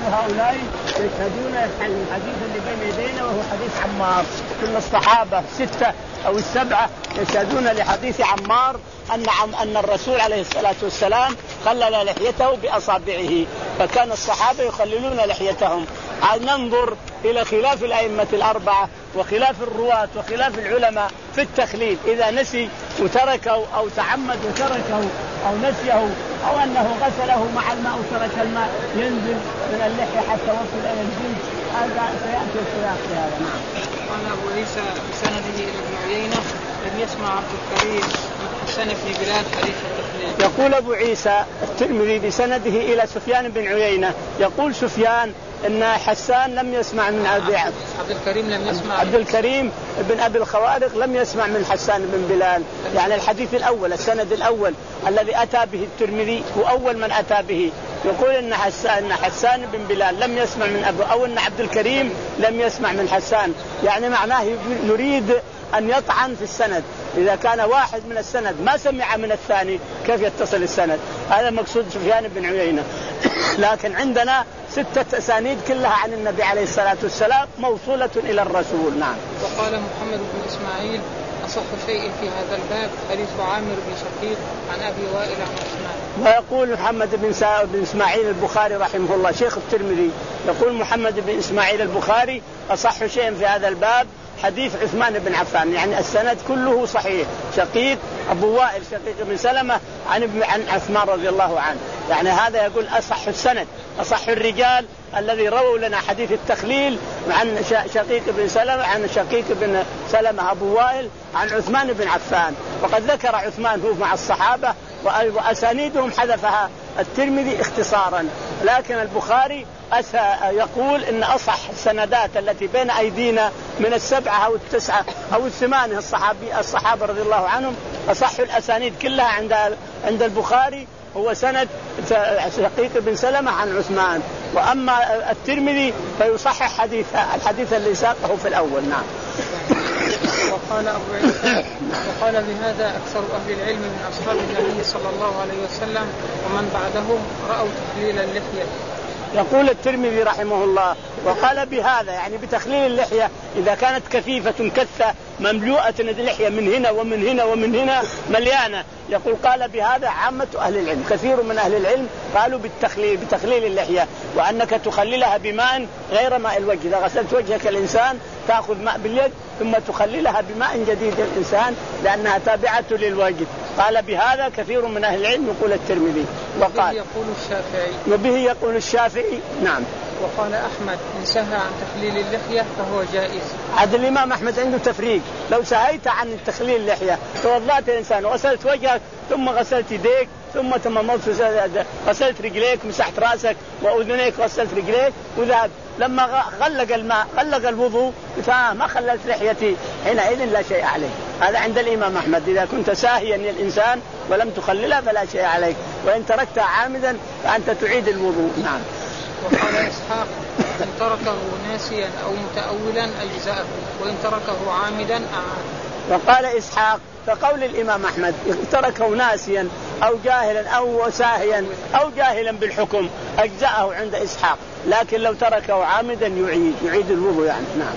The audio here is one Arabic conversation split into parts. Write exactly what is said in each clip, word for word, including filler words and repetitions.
هؤلاء يشهدون الحديث اللي بين يدينا وهو حديث عمار. كل الصحابة ستة أو السبعة يشهدون لحديث عمار أن أن الرسول عليه الصلاة والسلام خلل لحيته بأصابعه، فكان الصحابة يخللون لحيتهم. ننظر إلى خلاف الأئمة الأربعة وخلاف الرواة وخلاف العلماء في التخليل، إذا نسي وتركه أو تعمد وتركه أو نسيه أو أنه غسله مع الماء وترك الماء ينزل من اللحية حتى وصل إلى الجلد، هذا سيأتي الخلاف في هذا. نعم. قال أبو عيسى بسنده إلى ابن عيينة لم يسمع عبد الكريم من حسان بن بلال حديث التخليل. يقول أبو عيسى الترمذي بسنده إلى سفيان بن عيينة، يقول سفيان إن حسان لم يسمع من عبد, عبد الكريم لم يسمع عبد الكريم بن أبي الخوارق لم يسمع من حسان بن بلال، يعني الحديث الأول السند الأول الذي أتى به الترمذي هو أول من أتى به. يقول إن حسان, حسان بن بلال لم يسمع من أبو أو إن عبد الكريم لم يسمع من حسان، يعني معناه يريد أن يطعن في السند. إذا كان واحد من السند ما سمع من الثاني كيف يتصل السند؟ هذا مقصود سفيان بن عيينة. لكن عندنا ستة أسانيد كلها عن النبي عليه الصلاة والسلام موصولة إلى الرسول. نعم. وقال محمد بن إسماعيل أصح شيء في هذا الباب حديث عامر بن شقيق عن أبي وائل عن عثمان. ويقول محمد بن, بن إسماعيل البخاري رحمه الله شيخ الترمذي، يقول محمد بن إسماعيل البخاري أصح شيء في هذا الباب حديث عثمان بن عفان، يعني السند كله صحيح. شقيق أبو وائل شقيق بن سلمة عن عن عثمان رضي الله عنه، يعني هذا يقول أصح السند أصح الرجال الذي رووا لنا حديث التخليل عن شقيق بن سلمة عن شقيق بن سلمة أبو وائل عن عثمان بن عفان. وقد ذكر عثمان هو مع الصحابة وأسانيدهم حذفها الترمذي اختصارا، لكن البخاري يقول إن أصح السندات التي بين أيدينا من السبعة أو التسعة أو الثمانية الصحابي الصحابة رضي الله عنهم أصح الأسانيد كلها عند عند البخاري هو سند شقيق بن سلمة عن عثمان. وأما الترمذي فيصحح حديث الحديث اللي ساقه في الأول. نعم. وقال أبو عيسى وقال بهذا أكثر أهل العلم من أصحاب النبي صلى الله عليه وسلم ومن بعدهم رأوا تخليل اللحية. يقول الترمذي رحمه الله وقال بهذا يعني بتخليل اللحية إذا كانت كثيفة كثة مملوءة اللحية من هنا ومن هنا ومن هنا مليانة، يقول قال بهذا عامة أهل العلم، كثير من أهل العلم قالوا بالتخليل بتخليل اللحية، وأنك تخللها بماء غير ماء الوجه. إذا غسلت وجهك الإنسان تأخذ ماء باليد ثم تخللها بماء جديد الإنسان لأنها تابعة للوجه. قال بهذا كثير من أهل العلم يقول الترمذي. وقال يقول الشافعي وبه يقول الشافعي. نعم. وقال أحمد إن سهى عن تخليل اللحية فهو جائز. عاد الإمام أحمد عنده تفريق، لو سهيت عن تخليل اللحية توضأت الإنسان وغسلت وجهك ثم غسلت يديك ثم تممت غسلت رجليك مسحت رأسك وأذنيك غسلت رجليك وذهب، لما غلق الماء غلق الوضوء ما خللت لحيتي حينئذ لا شيء عليه. هذا عند الإمام أحمد، إذا كنت ساهيا الإنسان ولم تخللها فلا شيء عليك، وإن تركتها عامدا فأنت تعيد الوضوء. نعم. وقال إسحاق إن تركه ناسيا أو متأولا أجزاءه وإن تركه عامدا أعاد. وقال إسحاق فقول الإمام أحمد تركه ناسيا أو جاهلا أو ساهيا أو جاهلا بالحكم أجزاءه عند إسحاق، لكن لو تركه عامدا يعيد يعيد الوضوء يعني. نعم.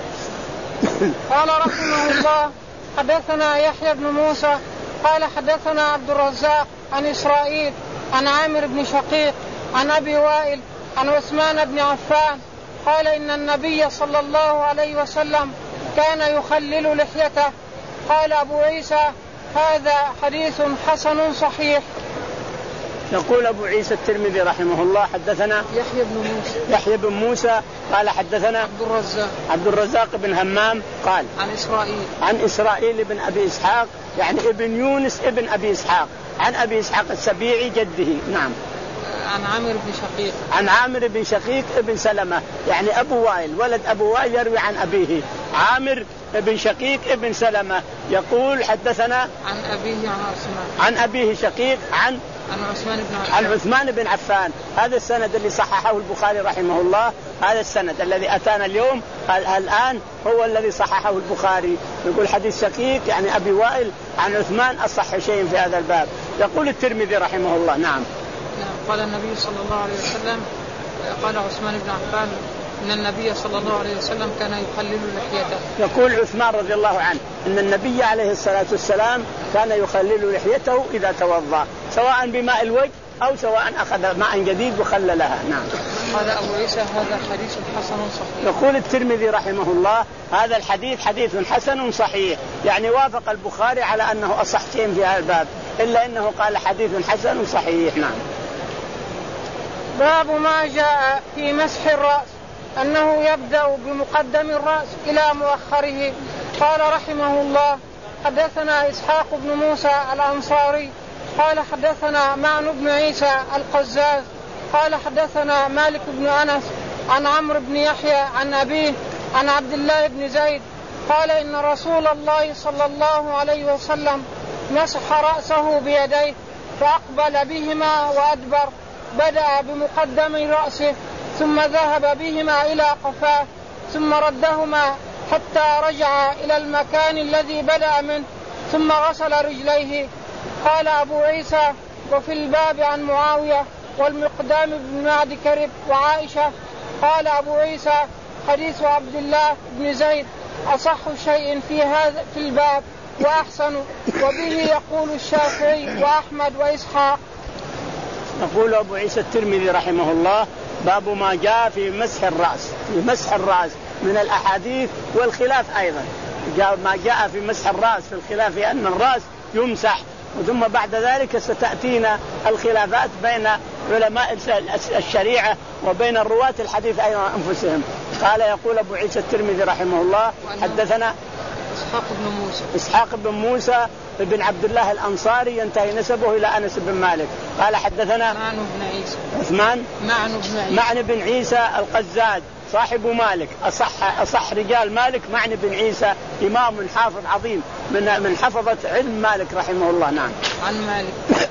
قال رحمه الله حدثنا يحيى بن موسى قال حدثنا عبد الرزاق عن إسرائيل عن عامر بن شقيق عن أبي وائل عن عثمان بن عفان قال إن النبي صلى الله عليه وسلم كان يخلل لحيته. قال أبو عيسى هذا حديث حسن صحيح. يقول أبو عيسى الترمذي رحمه الله حدثنا يحيى بن موسى يحيى بن موسى قال حدثنا عبد الرزاق عبد الرزاق بن همام قال عن إسرائيل عن إسرائيل بن أبي إسحاق يعني ابن يونس ابن أبي إسحاق عن أبي إسحاق السبيعي جده. نعم. عن عامر بن شقيق عن عامر بن شقيق ابن سلمة يعني أبو وائل ولد أبو وائل يروي عن أبيه عامر بن شقيق ابن سلمة يقول حدثنا عن أبيه عن عثمان عن أبيه شقيق عن عن عثمان بن عفان عن عثمان بن عفان. هذا السند اللي صححه البخاري رحمه الله، هذا السند الذي أتانا اليوم الآن هو الذي صححه البخاري. يقول حديث شقيق يعني أبي وائل عن عثمان أصح شيء في هذا الباب. يقول الترمذي رحمه الله. نعم. قال النبي صلى الله عليه وسلم قال عثمان بن عفان ان النبي صلى الله عليه وسلم كان يخلل لحيته. يقول عثمان رضي الله عنه ان النبي عليه الصلاة والسلام كان يخلل لحيته اذا توضأ سواء بماء الوجه او سواء اخذ ماء جديد وخللها. نعم. قال ابو عيسى هذا حديث حسن صحيح. يقول الترمذي رحمه الله هذا الحديث حديث حسن صحيح، يعني وافق البخاري على انه اصح شيء في هذا الباب، الا انه قال حديث حسن صحيح. نعم. باب ما جاء في مسح الرأس أنه يبدأ بمقدم الرأس إلى مؤخره. قال رحمه الله حدثنا إسحاق بن موسى الأنصاري قال حدثنا معن بن عيسى القزاز قال حدثنا مالك بن أنس عن عمرو بن يحيى عن أبيه عن عبد الله بن زيد قال إن رسول الله صلى الله عليه وسلم مسح رأسه بيديه فأقبل بهما وأدبر، بدأ بمقدم رأسه ثم ذهب بهما إلى قفاه ثم ردهما حتى رجع إلى المكان الذي بدأ منه ثم غسل رجليه. قال أبو عيسى وفي الباب عن معاوية والمقدام بن معد كرب وعائشة. قال أبو عيسى حديث عبد الله بن زيد أصح شيء في هذا في الباب وأحسن، وبه يقول الشافعي وأحمد وإسحاق. يقول أبو عيسى الترمذي رحمه الله باب ما جاء في مسح الرأس، في مسح الرأس من الأحاديث والخلاف أيضا. جاء ما جاء في مسح الرأس في الخلاف في أن الرأس يمسح، ثم بعد ذلك ستأتينا الخلافات بين علماء الشريعة وبين الرواة الحديث أيضا أنفسهم. قال يقول أبو عيسى الترمذي رحمه الله حدثنا إسحاق بن موسى إسحاق بن موسى بن عبد الله الأنصاري ينتهي نسبه إلى أنس بن مالك. قال حدثنا معن بن عيسى عثمان معن بن عيسى معن بن عيسى القزاز صاحب مالك أصح أصح رجال مالك. معن بن عيسى إمام حافظ عظيم من من حفظة علم مالك رحمه الله. نعم. عن مالك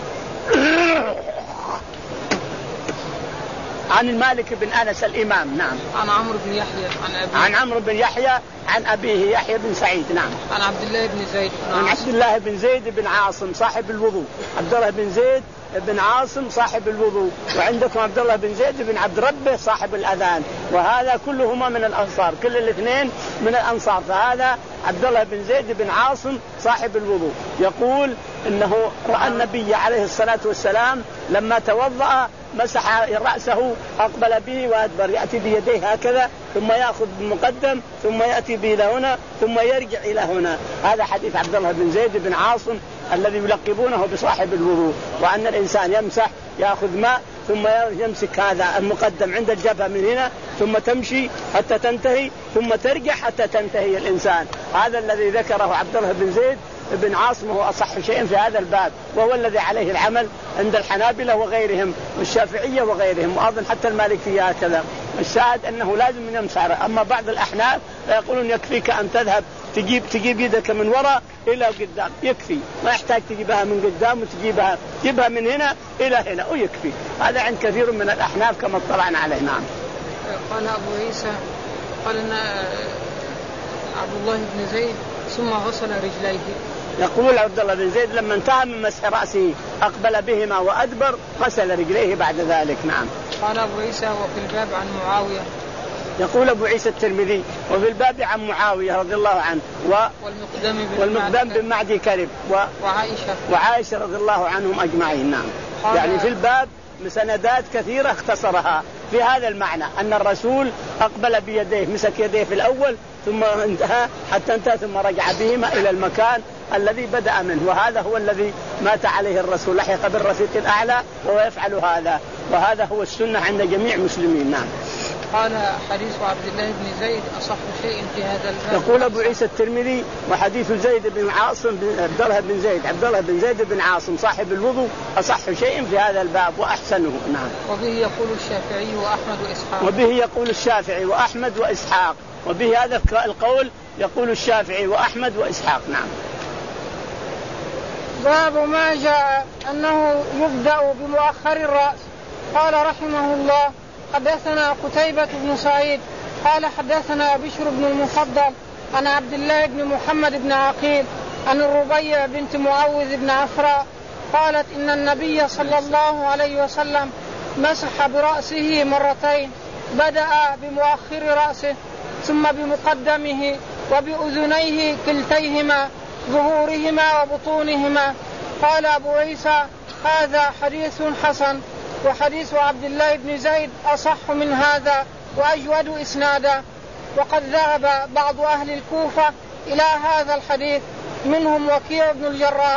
عن المالك بن أنس الإمام. نعم. عن عمرو بن يحيى عن أبيه عن عمرو بن يحيى عن أبيه يحيى بن سعيد. نعم. عن عبد الله بن زيد عن عبد الله بن زيد بن عاصم صاحب الوضوء. عبد الله بن زيد بن عاصم صاحب الوضوء، وعندكم عبد الله بن زيد بن عبد ربه صاحب الأذان، وهذا كلهما من الأنصار، كل الاثنين من الأنصار. فهذا عبد الله بن زيد بن عاصم صاحب الوضوء يقول إنه رأى النبي عليه الصلاة والسلام لما توضأ مسح رأسه أقبل به وأدبر، يأتي بيديه هكذا ثم يأخذ بالمقدم ثم يأتي به إلى هنا ثم يرجع إلى هنا. هذا حديث عبد الله بن زيد بن عاصم الذي يلقبونه بصاحب الوضوء، وأن الإنسان يمسح يأخذ ماء ثم يمسك هذا المقدم عند الجبهة من هنا ثم تمشي حتى تنتهي ثم ترجع حتى تنتهي الإنسان. هذا الذي ذكره عبد الله بن زيد بن عاصم هو أصح شيء في هذا الباب، وهو الذي عليه العمل عند الحنابلة وغيرهم والشافعية وغيرهم، وأظن حتى المالكية هكذا. الشاهد أنه لازم يمسح. أما بعض الأحناف يقولون يكفيك أن تذهب تجيب تجيب يدك من وراء إلى قدام، يكفي، ما يحتاج تجيبها من قدام وتجيبها جيبها من هنا إلى هنا ويكفي. هذا عند كثير من الأحناف كما اطلعنا عليه. نعم. قال أبو عيسى قال إن عبد الله بن زيد ثم غسل رجليه. يقول عبد الله بن زيد لما انتهى من مسح رأسه أقبل بهما وأدبر غسل رجليه بعد ذلك. نعم. قال أبو عيسى وفي الباب عن معاوية. يقول أبو عيسى الترمذي وفي الباب عن معاوية رضي الله عنه و... والمقدام بن معدي كرب و... وعائشة وعائشة رضي الله عنهم أجمعين. نعم. يعني في الباب مسندات كثيرة اختصرها في هذا المعنى أن الرسول أقبل بيديه مسك يديه في الأول ثم انتهى حتى انتهى ثم رجع بهما إلى المكان الذي بدأ منه، وهذا هو الذي مات عليه الرسول، لحق بالرفيق الأعلى وهو يفعل هذا، وهذا هو السنة عند جميع المسلمين. نعم. قال حديث عبد الله بن زيد أصح شيء في هذا الباب. يقول أبو عيسى الترمذي وحديث زيد بن عاصم عبد الله بن زيد عبد الله بن زيد بن عاصم صاحب الوضوء أصح شيء في هذا الباب وأحسنه. نعم. وبه يقول الشافعي وأحمد وإسحاق. وبه يقول الشافعي وأحمد وإسحاق وبه هذا القول يقول الشافعي وأحمد وإسحاق. نعم. باب ما جاء أنه يبدأ بمؤخر الرأس. قال رحمه الله حدثنا قتيبة بن سعيد قال حدثنا بشر بن المفضل عن عبد الله بن محمد بن عقيل عن الربيع بنت معوذ بن عفراء قالت إن النبي صلى الله عليه وسلم مسح برأسه مرتين، بدأ بمؤخر رأسه ثم بمقدمه وبأذنيه كلتيهما ظهورهما وبطونهما. قال أبو عيسى هذا حديث حسن، وحديث عبد الله بن زيد أصح من هذا وأجود إسنادا. وقد ذهب بعض أهل الكوفة إلى هذا الحديث منهم وكيع بن الجراح.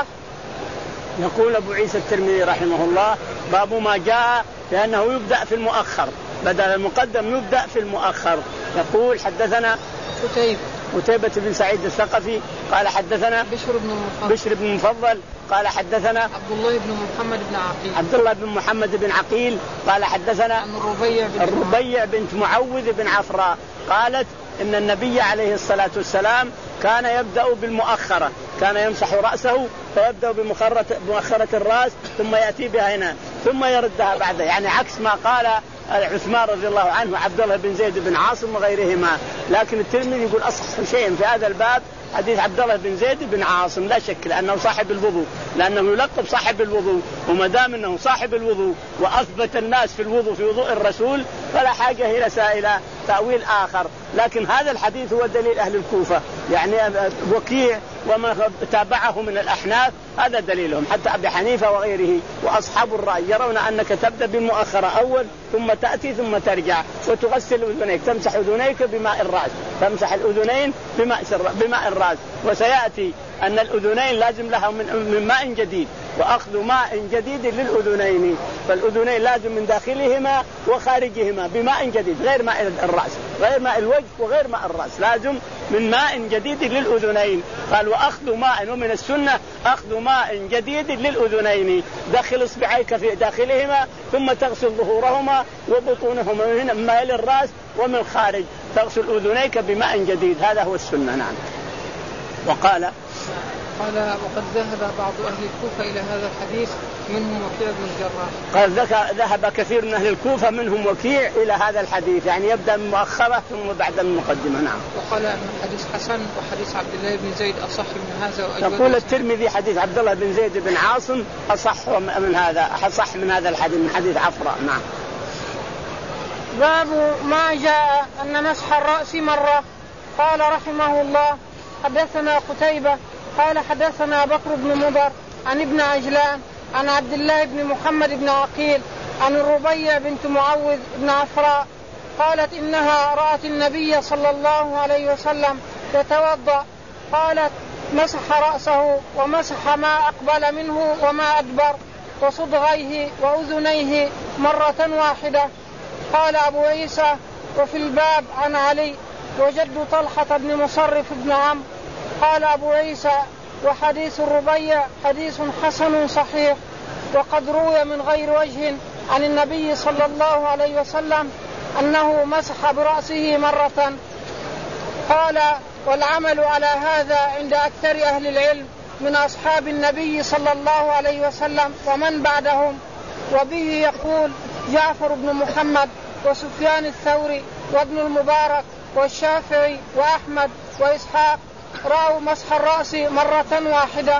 يقول أبو عيسى الترمذي رحمه الله باب ما جاء لأنه يبدأ في المؤخر بدل المقدم يبدأ في المؤخر. يقول حدثنا قتيبة قتيبة بن سعيد الثقفي قال حدثنا بشر بن المفضل, بشر بن المفضل قال حدثنا عبد الله بن محمد بن عقيل عبد الله بن محمد بن عقيل قال حدثنا عن الربيع بنت, الربيع بنت معوذ بن عفراء قالت إن النبي عليه الصلاة والسلام كان يبدأ بالمؤخرة، كان يمسح رأسه فيبدأ بمؤخرة الرأس ثم يأتي بها هنا ثم يردها بعدها، يعني عكس ما قال عثمان رضي الله عنه وعبد الله بن زيد بن عاصم وغيرهما. لكن الترمذي يقول أصح شيء في هذا الباب حديث عبد الله بن زيد بن عاصم لا شك، لأنه صاحب الوضوء، لأنه يلقب صاحب الوضوء، وما دام أنه صاحب الوضوء وأثبت الناس في الوضوء في وضوء الرسول فلا حاجة إلى سائلة تأويل آخر. لكن هذا الحديث هو دليل أهل الكوفة، يعني وكيع وما تابعه من الأحناف هذا دليلهم، حتى أبي حنيفة وغيره وأصحاب الرأي يرون أنك تبدأ بالمؤخرة أول ثم تأتي ثم ترجع وتغسل أذنيك، تمسح أذنيك بماء الرأس، تمسح الأذنين بماء بماء الرأس. وسيأتي أن الأذنين لازم لها من ماء جديد، وأخذ ماء جديد للأذنين، فالأذنين لازم من داخلهما وخارجهما بماء جديد غير ماء الرأس، غير ماء الوجه وغير ماء الرأس، لازم من ماء جديد للأذنين. قال وأخذ ماء، ومن السنة أخذ ماء جديد للأذنين، داخل إصبعيك في داخلهما ثم تغسل ظهورهما وبطونهما من ماء الرأس ومن خارج تغسل أذنيك بماء جديد، هذا هو السنة. نعم. وقال قال وقد ذهب بعض أهل الكوفة إلى هذا الحديث منهم وكيع بن الجراح. قال ذهب كثير من أهل الكوفة منهم وكيع إلى هذا الحديث، يعني يبدأ من مؤخرة ثم بعد المقدمة. نعم. وقال أن حديث حسن وحديث عبد الله بن زيد أصح من هذا وأجود. يقول الترمذي حديث عبد الله بن زيد بن عاصم أصح من هذا، أصح من هذا الحديث من حديث عفراء. نعم. باب ما جاء أن مسح الرأس مرة. قال رحمه الله حدثنا قتيبة قال حدثنا بكر بن مضر عن ابن عجلان عن عبد الله بن محمد بن عقيل عن الربيع بنت معوذ بن عفراء قالت إنها رأت النبي صلى الله عليه وسلم يتوضأ، قالت مسح رأسه ومسح ما أقبل منه وما أدبر وصدغيه وأذنيه مرة واحدة. قال أبو عيسى وفي الباب عن علي وجد طلحة بن مصرف بن عمرو. قال أبو عيسى وحديث الربيع حديث حسن صحيح، وقد روي من غير وجه عن النبي صلى الله عليه وسلم أنه مسح برأسه مرة. قال والعمل على هذا عند أكثر أهل العلم من أصحاب النبي صلى الله عليه وسلم ومن بعدهم، وبه يقول جعفر بن محمد وسفيان الثوري وابن المبارك والشافعي وأحمد وإسحاق رأوا مسح الرأس مرة واحدة.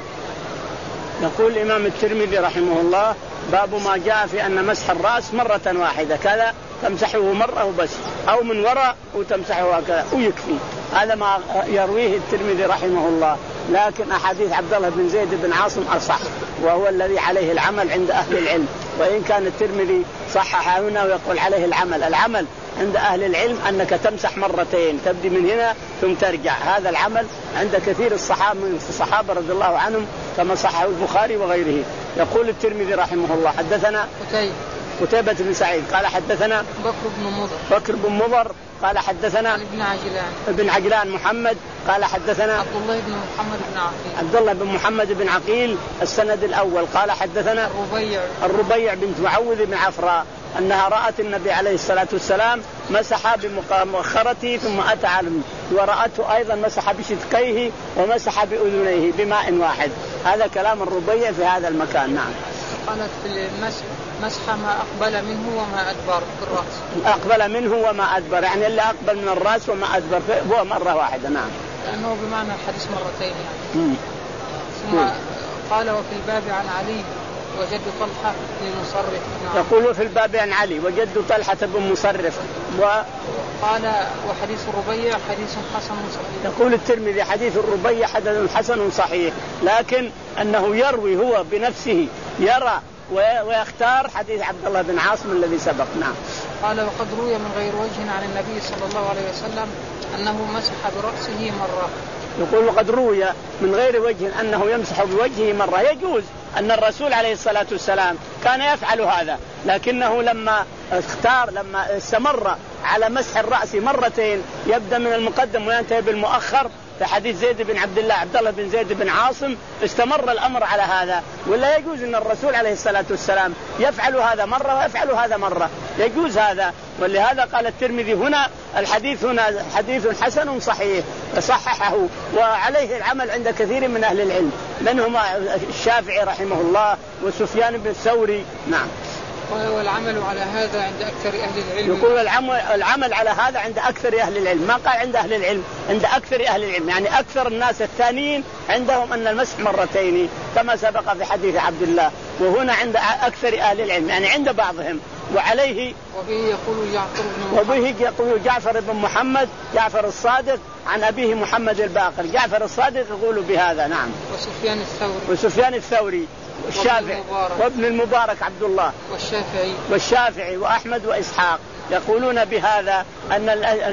يقول الإمام الترمذي رحمه الله باب ما جاء في أن مسح الرأس مرة واحدة، كذا تمسحه مرة وبس، أو من وراء وتمسحه هكذا ويكفي. هذا ما يرويه الترمذي رحمه الله. لكن أحاديث عبد الله بن زيد بن عاصم أصح، وهو الذي عليه العمل عند أهل العلم، وإن كان الترمذي صحح هنا ويقول عليه العمل. العمل عند أهل العلم أنك تمسح مرتين، تبدي من هنا ثم ترجع، هذا العمل عند كثير الصحابة من الصحابة رضي الله عنهم كما صححه البخاري وغيره. يقول الترمذي رحمه الله حدثنا قتيبة قتيبة بن سعيد قال حدثنا بكر بن مضر بكر بن مضر قال حدثنا ابن عجلان ابن عجلان محمد قال حدثنا عبد الله بن محمد بن عقيل عبد الله بن محمد بن عقيل السند الأول قال حدثنا الربيع الربيع بنت معوذ بن عفراء أنها رأت النبي عليه الصلاة والسلام مسح بمؤخرته ثم أتى على ورأته أيضا مسح بشدقيه ومسح بأذنيه بماء واحد. هذا كلام الربيع في هذا المكان. نعم. قالت في المسح مسح ما أقبل منه وما أدبر في الرأس. أقبل منه وما أدبر يعني اللي أقبل من الرأس وما أدبر هو مرة واحدة. نعم. لأنه بمعنى الحديث مرتين يعني. ثم قال وفي الباب عن علي وجد طلحة بن مصرف. نعم. يقول في الباب عن علي وجد طلحة بن مصرف و... قال وحديث الربيع حديث حسن صحيح. يقول الترمذي حديث الربيع حديث حسن صحيح، لكن أنه يروي هو بنفسه يرى ويختار حديث عبد الله بن عاصم الذي سبق. نعم. قال وقد روي من غير وجه عن النبي صلى الله عليه وسلم أنه مسح برأسه مرة. يقول وقد روي من غير وجه أنه يمسح بوجهه مرة. يجوز أن الرسول عليه الصلاة والسلام كان يفعل هذا، لكنه لما اختار لما استمر على مسح الرأس مرتين يبدأ من المقدم وينتهي بالمؤخر في حديث زيد بن عبد الله عبد الله بن زيد بن عاصم استمر الأمر على هذا. ولا يجوز أن الرسول عليه الصلاة والسلام يفعل هذا مرة ويفعل هذا مرة، يجوز هذا. ولهذا قال الترمذي هنا الحديث هنا حديث حسن صحيح صححه، وعليه العمل عند كثير من أهل العلم منهم الشافعي رحمه الله وسفيان بن الثوري. نعم. والعمل على هذا عند أكثر أهل العلم. يقول العمل, العمل على هذا عند أكثر أهل العلم، ما قال عند أهل العلم، عند أكثر أهل العلم، يعني أكثر الناس الثانيين عندهم أن المسح مرتين كما سبق في حديث عبد الله، وهنا عند أكثر أهل العلم يعني عند بعضهم. وعليه وبه يقول جعفر بن محمد وبه يقول جعفر بن محمد جعفر الصادق عن أبيه محمد الباقر. جعفر الصادق يقول بهذا. نعم. وسفيان الثوري وسفيان الثوري والشافعي وابن المبارك عبد الله والشافعي والشافعي وأحمد وإسحاق يقولون بهذا أن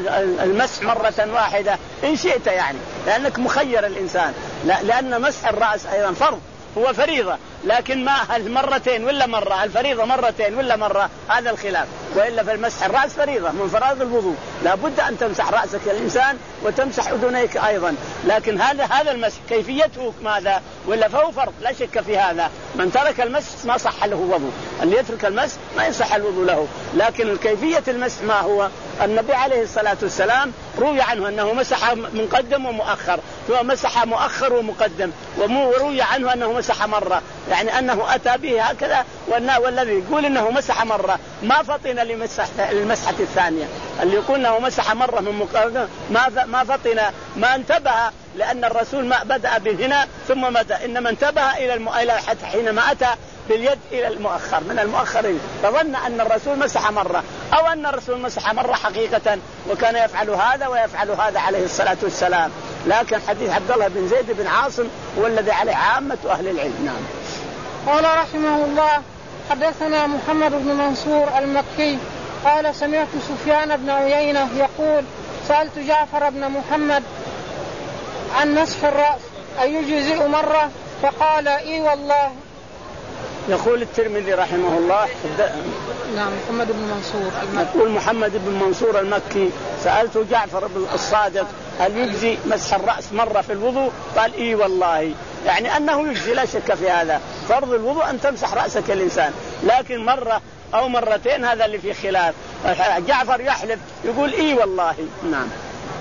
المسح مرة واحدة إن شئت، يعني لأنك مخير الإنسان، لا لأن مسح الرأس أيضا فرض هو فريضة، لكن ما هل مرتين ولا مرة، الفريضة مرتين ولا مرة، هذا الخلاف. وإلا فالمسح الرأس فريضة من فرائض الوضوء، لا بد أن تمسح رأسك الإنسان وتمسح أذنيك أيضا، لكن هذا هذا المسح كيفيته ماذا ولا فهو فرض لا شك في هذا. من ترك المسح ما صح له وضوء، اللي يترك المسح ما يصح الوضوء له، لكن كيفية المسح ما هو؟ النبي عليه الصلاة والسلام روي عنه أنه مسح مقدم ومؤخر، هو مسح مؤخر ومقدم، وروي عنه أنه مسح مرة، يعني أنه أتى به هكذا. والذي يقول أنه مسح مرة ما فطن للمسحة الثانية، اللي يقول أنه مسح مرة من مقدم ما ما فطن ما انتبه، لأن الرسول ما بدأ بالهنا ثم مدى، إنما انتبه إلى المؤلة حتى حينما أتى باليد إلى المؤخر من المؤخرين، فظن أن الرسول مسح مرة أو أن الرسول مسح مرة حقيقة، وكان يفعل هذا ويفعل هذا عليه الصلاة والسلام. لكن حديث عبد الله بن زيد بن عاصم هو الذي عليه عامة أهل العلم. نعم. قال رحمه الله حدثنا محمد بن منصور المكي قال سمعت سفيان بن عيينة يقول سألت جعفر بن محمد عن مسح الرأس أيجزئ مرة؟ فقال إي والله. يقول الترمذي رحمه الله نعم محمد بن منصور المكي. يقول محمد بن منصور المكي سألت جعفر بن الصادق هل يجزي مسح الرأس مرة في الوضوء؟ قال إي والله، يعني أنه يجزي لا شك في هذا، فرض الوضوء أن تمسح رأسك الإنسان، لكن مرة أو مرتين هذا اللي فيه خلاف. جعفر يحلف يقول إي والله. نعم.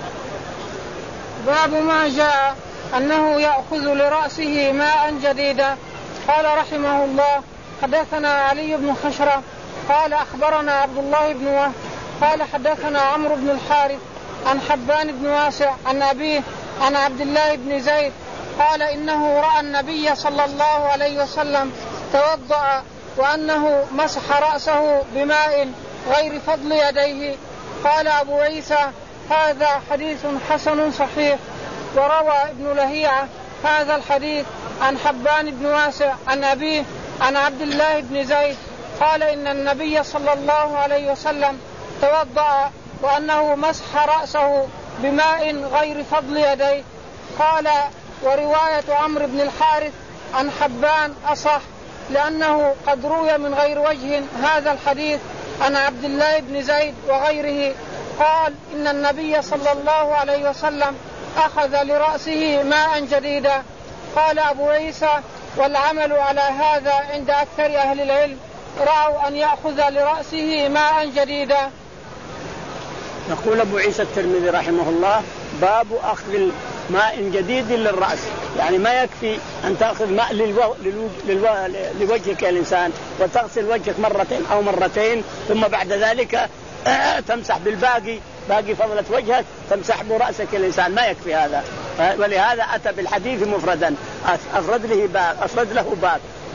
باب ما جاء أنه يأخذ لرأسه ماء جديدا. قال رحمه الله حدثنا علي بن خشرة قال أخبرنا عبد الله بن وهب قال حدثنا عمرو بن الحارث عن حبان بن واسع عن أبيه عن عبد الله بن زيد قال إنه رأى النبي صلى الله عليه وسلم توضأ وأنه مسح رأسه بماء غير فضل يديه. قال أبو عيسى هذا حديث حسن صحيح. وروى ابن لهيعة هذا الحديث عن حبان بن واسع عن أبيه عن عبد الله بن زيد قال إن النبي صلى الله عليه وسلم توضأ وأنه مسح رأسه بماء غير فضل يديه. قال ورواية عمرو بن الحارث عن حبان أصح لأنه قد روي من غير وجه هذا الحديث عن عبد الله بن زيد وغيره قال إن النبي صلى الله عليه وسلم أخذ لرأسه ماء جديدا. قال أبو عيسى والعمل على هذا عند أكثر أهل العلم، رأوا أن يأخذ لرأسه ماء جديدا. يقول أبو عيسى الترمذي رحمه الله باب أخذ ماء جديد للرأس، يعني ما يكفي أن تأخذ ماء للو... للو... للو... لوجهك الإنسان وتغسل وجهك مرتين أو مرتين ثم بعد ذلك تمسح بالباقي باقي فضلة وجهك تمسح برأسك الإنسان، ما يكفي هذا. ولهذا أتى بالحديث مفردا أفرد له باب أفرد له باب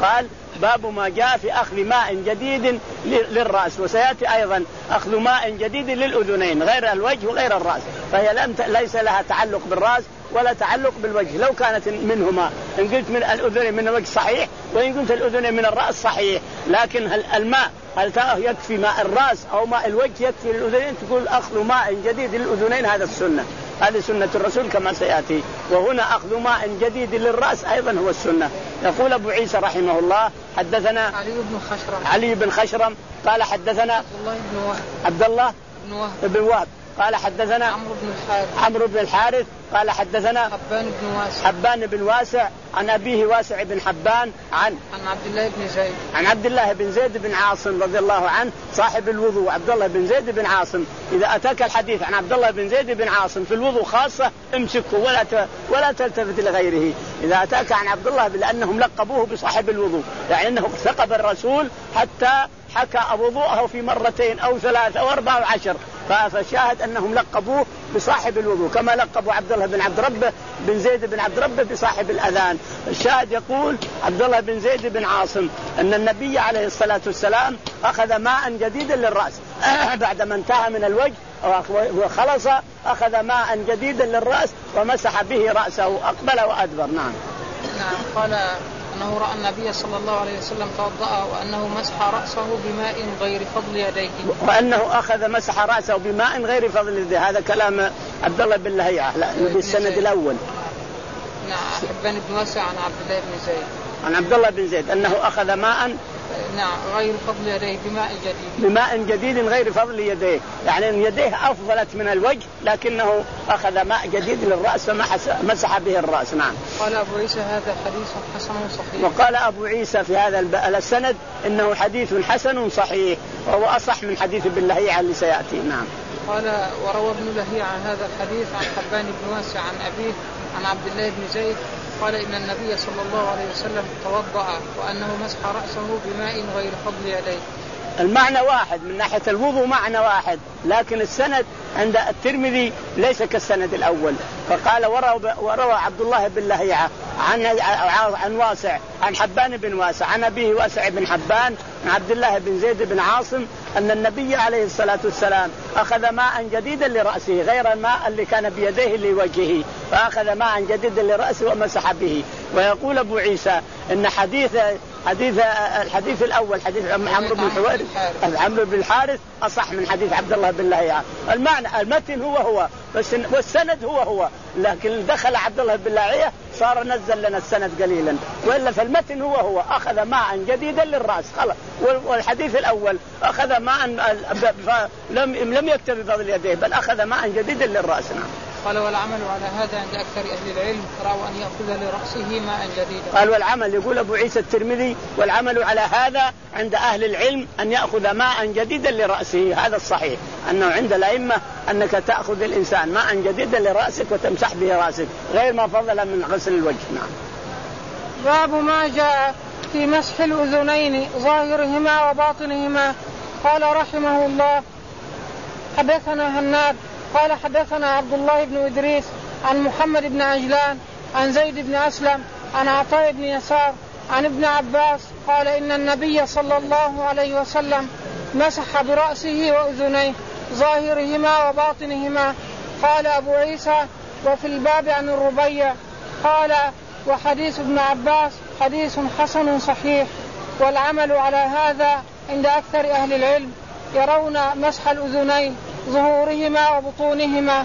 قال باب ما جاء في أخذ ماء جديد للرأس، وسيأتي أيضا أخذ ماء جديد للأذنين غير الوجه وغير الرأس، فهي لم ليس لها تعلق بالرأس ولا تعلق بالوجه. لو كانت منهما إن قلت من الأذنين من الوجه صحيح، وإن قلت الأذنين من الرأس صحيح، لكن الماء هل يكفي ماء الرأس أو ماء الوجه يكفي للأذنين؟ تقول أخذ ماء جديد للأذنين، هذا السنة، هذه سنة الرسول كما سيأتي. وهنا أخذ ماء جديد للرأس أيضا هو السنة. يقول أبو عيسى رحمه الله حدثنا علي بن خشرم علي بن خشرم قال حدثنا عبد الله بن وهب عبد الله بن وهب بن وهب قال حدثنا عمرو بن الحارث عمرو بن الحارث قال حدثنا حبان بن واسع حبان بن واسع عن أبيه واسع بن حبان عن عن عبد الله بن زيد عن عبد الله بن زيد بن عاصم رضي الله عنه صاحب الوضوء. عبد الله بن زيد بن عاصم، إذا أتاك الحديث عن عبد الله بن زيد بن عاصم في الوضوء خاصة امسكه ولا ولا تلتفت لغيره. إذا أتاك عن عبد الله لأنهم لقبوه بصاحب الوضوء، يعني أنه ثقب الرسول حتى حكى وضوءه في مرتين أو ثلاث أو أربع أو عشر، فالشاهد أنهم لقبوه بصاحب الوضوء كما لقبوا عبد الله بن عبد ربه بن زيد بن عبد ربه بصاحب الأذان. الشاهد يقول عبد الله بن زيد بن عاصم أن النبي عليه الصلاة والسلام أخذ ماء جديدا للرأس بعدما انتهى من الوجه وخلص، أخذ ماء جديدا للرأس ومسح به رأسه أقبل وأدبر. نعم. نعم. قال أنه رأى النبي صلى الله عليه وسلم توضأ وأنه مسح رأسه بماء غير فضل يديه، وأنه أخذ مسح رأسه بماء غير فضل يديه. هذا كلام عبد الله بن لهيعة بالسند الأول. نعم. حبان بن واسع عن عبد الله بن زيد عن عبد الله بن زيد أنه أخذ ماء نعم غير فضل يديه بماء جديد بماء جديد غير فضل يديه، يعني أن يديه أفضلت من الوجه لكنه أخذ ماء جديد للرأس فمسح به الرأس. نعم. قال أبو عيسى هذا حديث حسن صحيح. وقال أبو عيسى في هذا السند إنه حديث حسن صحيح، وهو أصح من حديث ابن لهيعة اللي سيأتي. نعم. قال وروى ابن لهيعة هذا الحديث عن حبان بن واسع عن أبيه عن عبد الله بن زيد قال إن النبي صلى الله عليه وسلم توضأ وأنه مسح رأسه بماء غير فضل يديه. المعنى واحد من ناحية الوضوء، معنى واحد، لكن السند عند الترمذي ليس كالسند الأول. فقال وروى, وروى عبد الله بن لهيعة عن عن واسع عن حبان بن واسع عن أبيه واسع بن حبان عن عبد الله بن زيد بن عاصم أن النبي عليه الصلاة والسلام أخذ ماء جديدا لرأسه غير الماء اللي كان بيديه لوجهه، فأخذ ماء جديدا لرأسه ومسح به. ويقول أبو عيسى إن حديث حديث الحديث الأول حديث عمرو بن الحوارث عمرو بن الحارث أصح من حديث عبد الله بن لهيعة. المعنى المتن هو هو بس والسند هو هو، لكن دخل عبد الله بن لهيعة صار نزل لنا السند قليلا، وإلا فالمتن هو هو أخذ ماء جديدا للرأس خلاص. والحديث الأول أخذ ماء لم لم يكتفي بفضل يديه بل أخذ ماء جديدا للرأس. نعم. قال والعمل على هذا عند أكثر أهل العلم رأوا أن يأخذ لرأسه ماء جديدا. قال والعمل، يقول أبو عيسى الترمذي والعمل على هذا عند أهل العلم أن يأخذ ماء جديدا لرأسه. هذا الصحيح أنه عند الأئمة أنك تأخذ الإنسان ماء جديدا لرأسك وتمسح به رأسك غير ما فضل من غسل الوجه. نعم. باب ما جاء في مسح الأذنين ظاهرهما وباطنهما. قال رحمه الله حدثنا هناد قال حدثنا عبد الله بن إدريس عن محمد بن عجلان عن زيد بن أسلم عن عطاء بن يسار عن ابن عباس قال إن النبي صلى الله عليه وسلم مسح برأسه وأذنيه ظاهرهما وباطنهما. قال أبو عيسى وفي الباب عن الربيع. قال وحديث ابن عباس حديث حسن صحيح. والعمل على هذا عند أكثر أهل العلم يرون مسح الأذنين ظهورهما وبطونهما.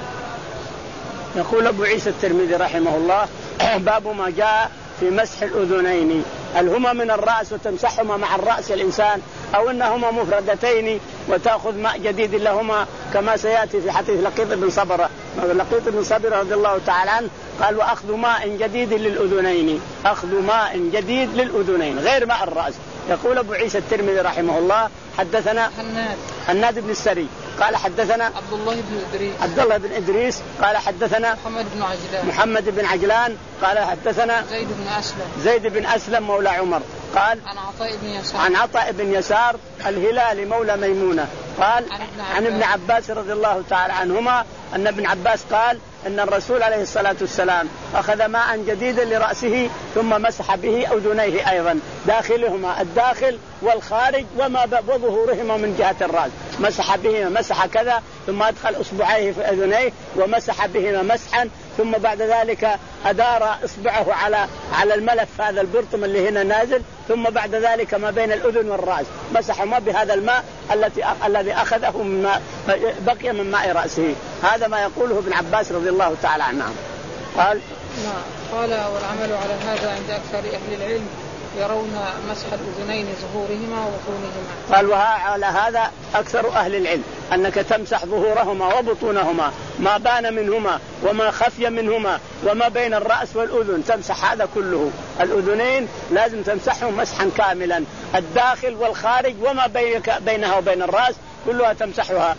يقول أبو عيسى الترمذي رحمه الله باب ما جاء في مسح الأذنين، هل هما من الرأس وتمسحهما مع الرأس الإنسان أو أنهما مفردتين وتأخذ ماء جديد لهما كما سيأتي في حديث لقيط بن صبرة لقيط بن صبرة رضي الله تعالى عنه قال وأخذ ماء جديد للأذنين، أخذ ماء جديد للأذنين غير ماء الرأس. يقول أبو عيسى الترمذي رحمه الله حدثنا هناد هناد بن السري قال حدثنا عبد الله بن إدريس عبد الله بن إدريس قال حدثنا محمد بن عجلان محمد بن عجلان قال حدثنا زيد بن أسلم زيد بن أسلم مولى عمر قال عن عطاء بن يسار عن عطاء بن يسار الهلالي مولى ميمونة قال عن ابن, عن ابن عباس رضي الله تعالى عنهما أن ابن عباس قال أن الرسول عليه الصلاة والسلام أخذ ماء جديدا لرأسه ثم مسح به أذنيه أيضا داخلهما الداخل والخارج وما وظهورهما من جهة الرأس، مسح بهما مسح كذا ثم أدخل أصبعيه في أذنيه ومسح بهما مسحا، ثم بعد ذلك أدار إصبعه على على الملف هذا البرطم اللي هنا نازل، ثم بعد ذلك ما بين الأذن والرأس مسح ما بهذا الماء التي الذي أخذه من ماء بقي من ماء رأسه. هذا ما يقوله ابن عباس رضي الله تعالى عنه. قال نعم. قال والعمل على هذا عند أكثر أهل العلم يرون مسح الأذنين ظهورهما وبطونهما. قال وعلى هذا أكثر أهل العلم أنك تمسح ظهورهما وبطونهما ما بان منهما وما خفي منهما وما بين الرأس والأذن تمسح هذا كله. الأذنين لازم تمسحهم مسحا كاملا، الداخل والخارج وما بينها وبين الرأس كلها تمسحها.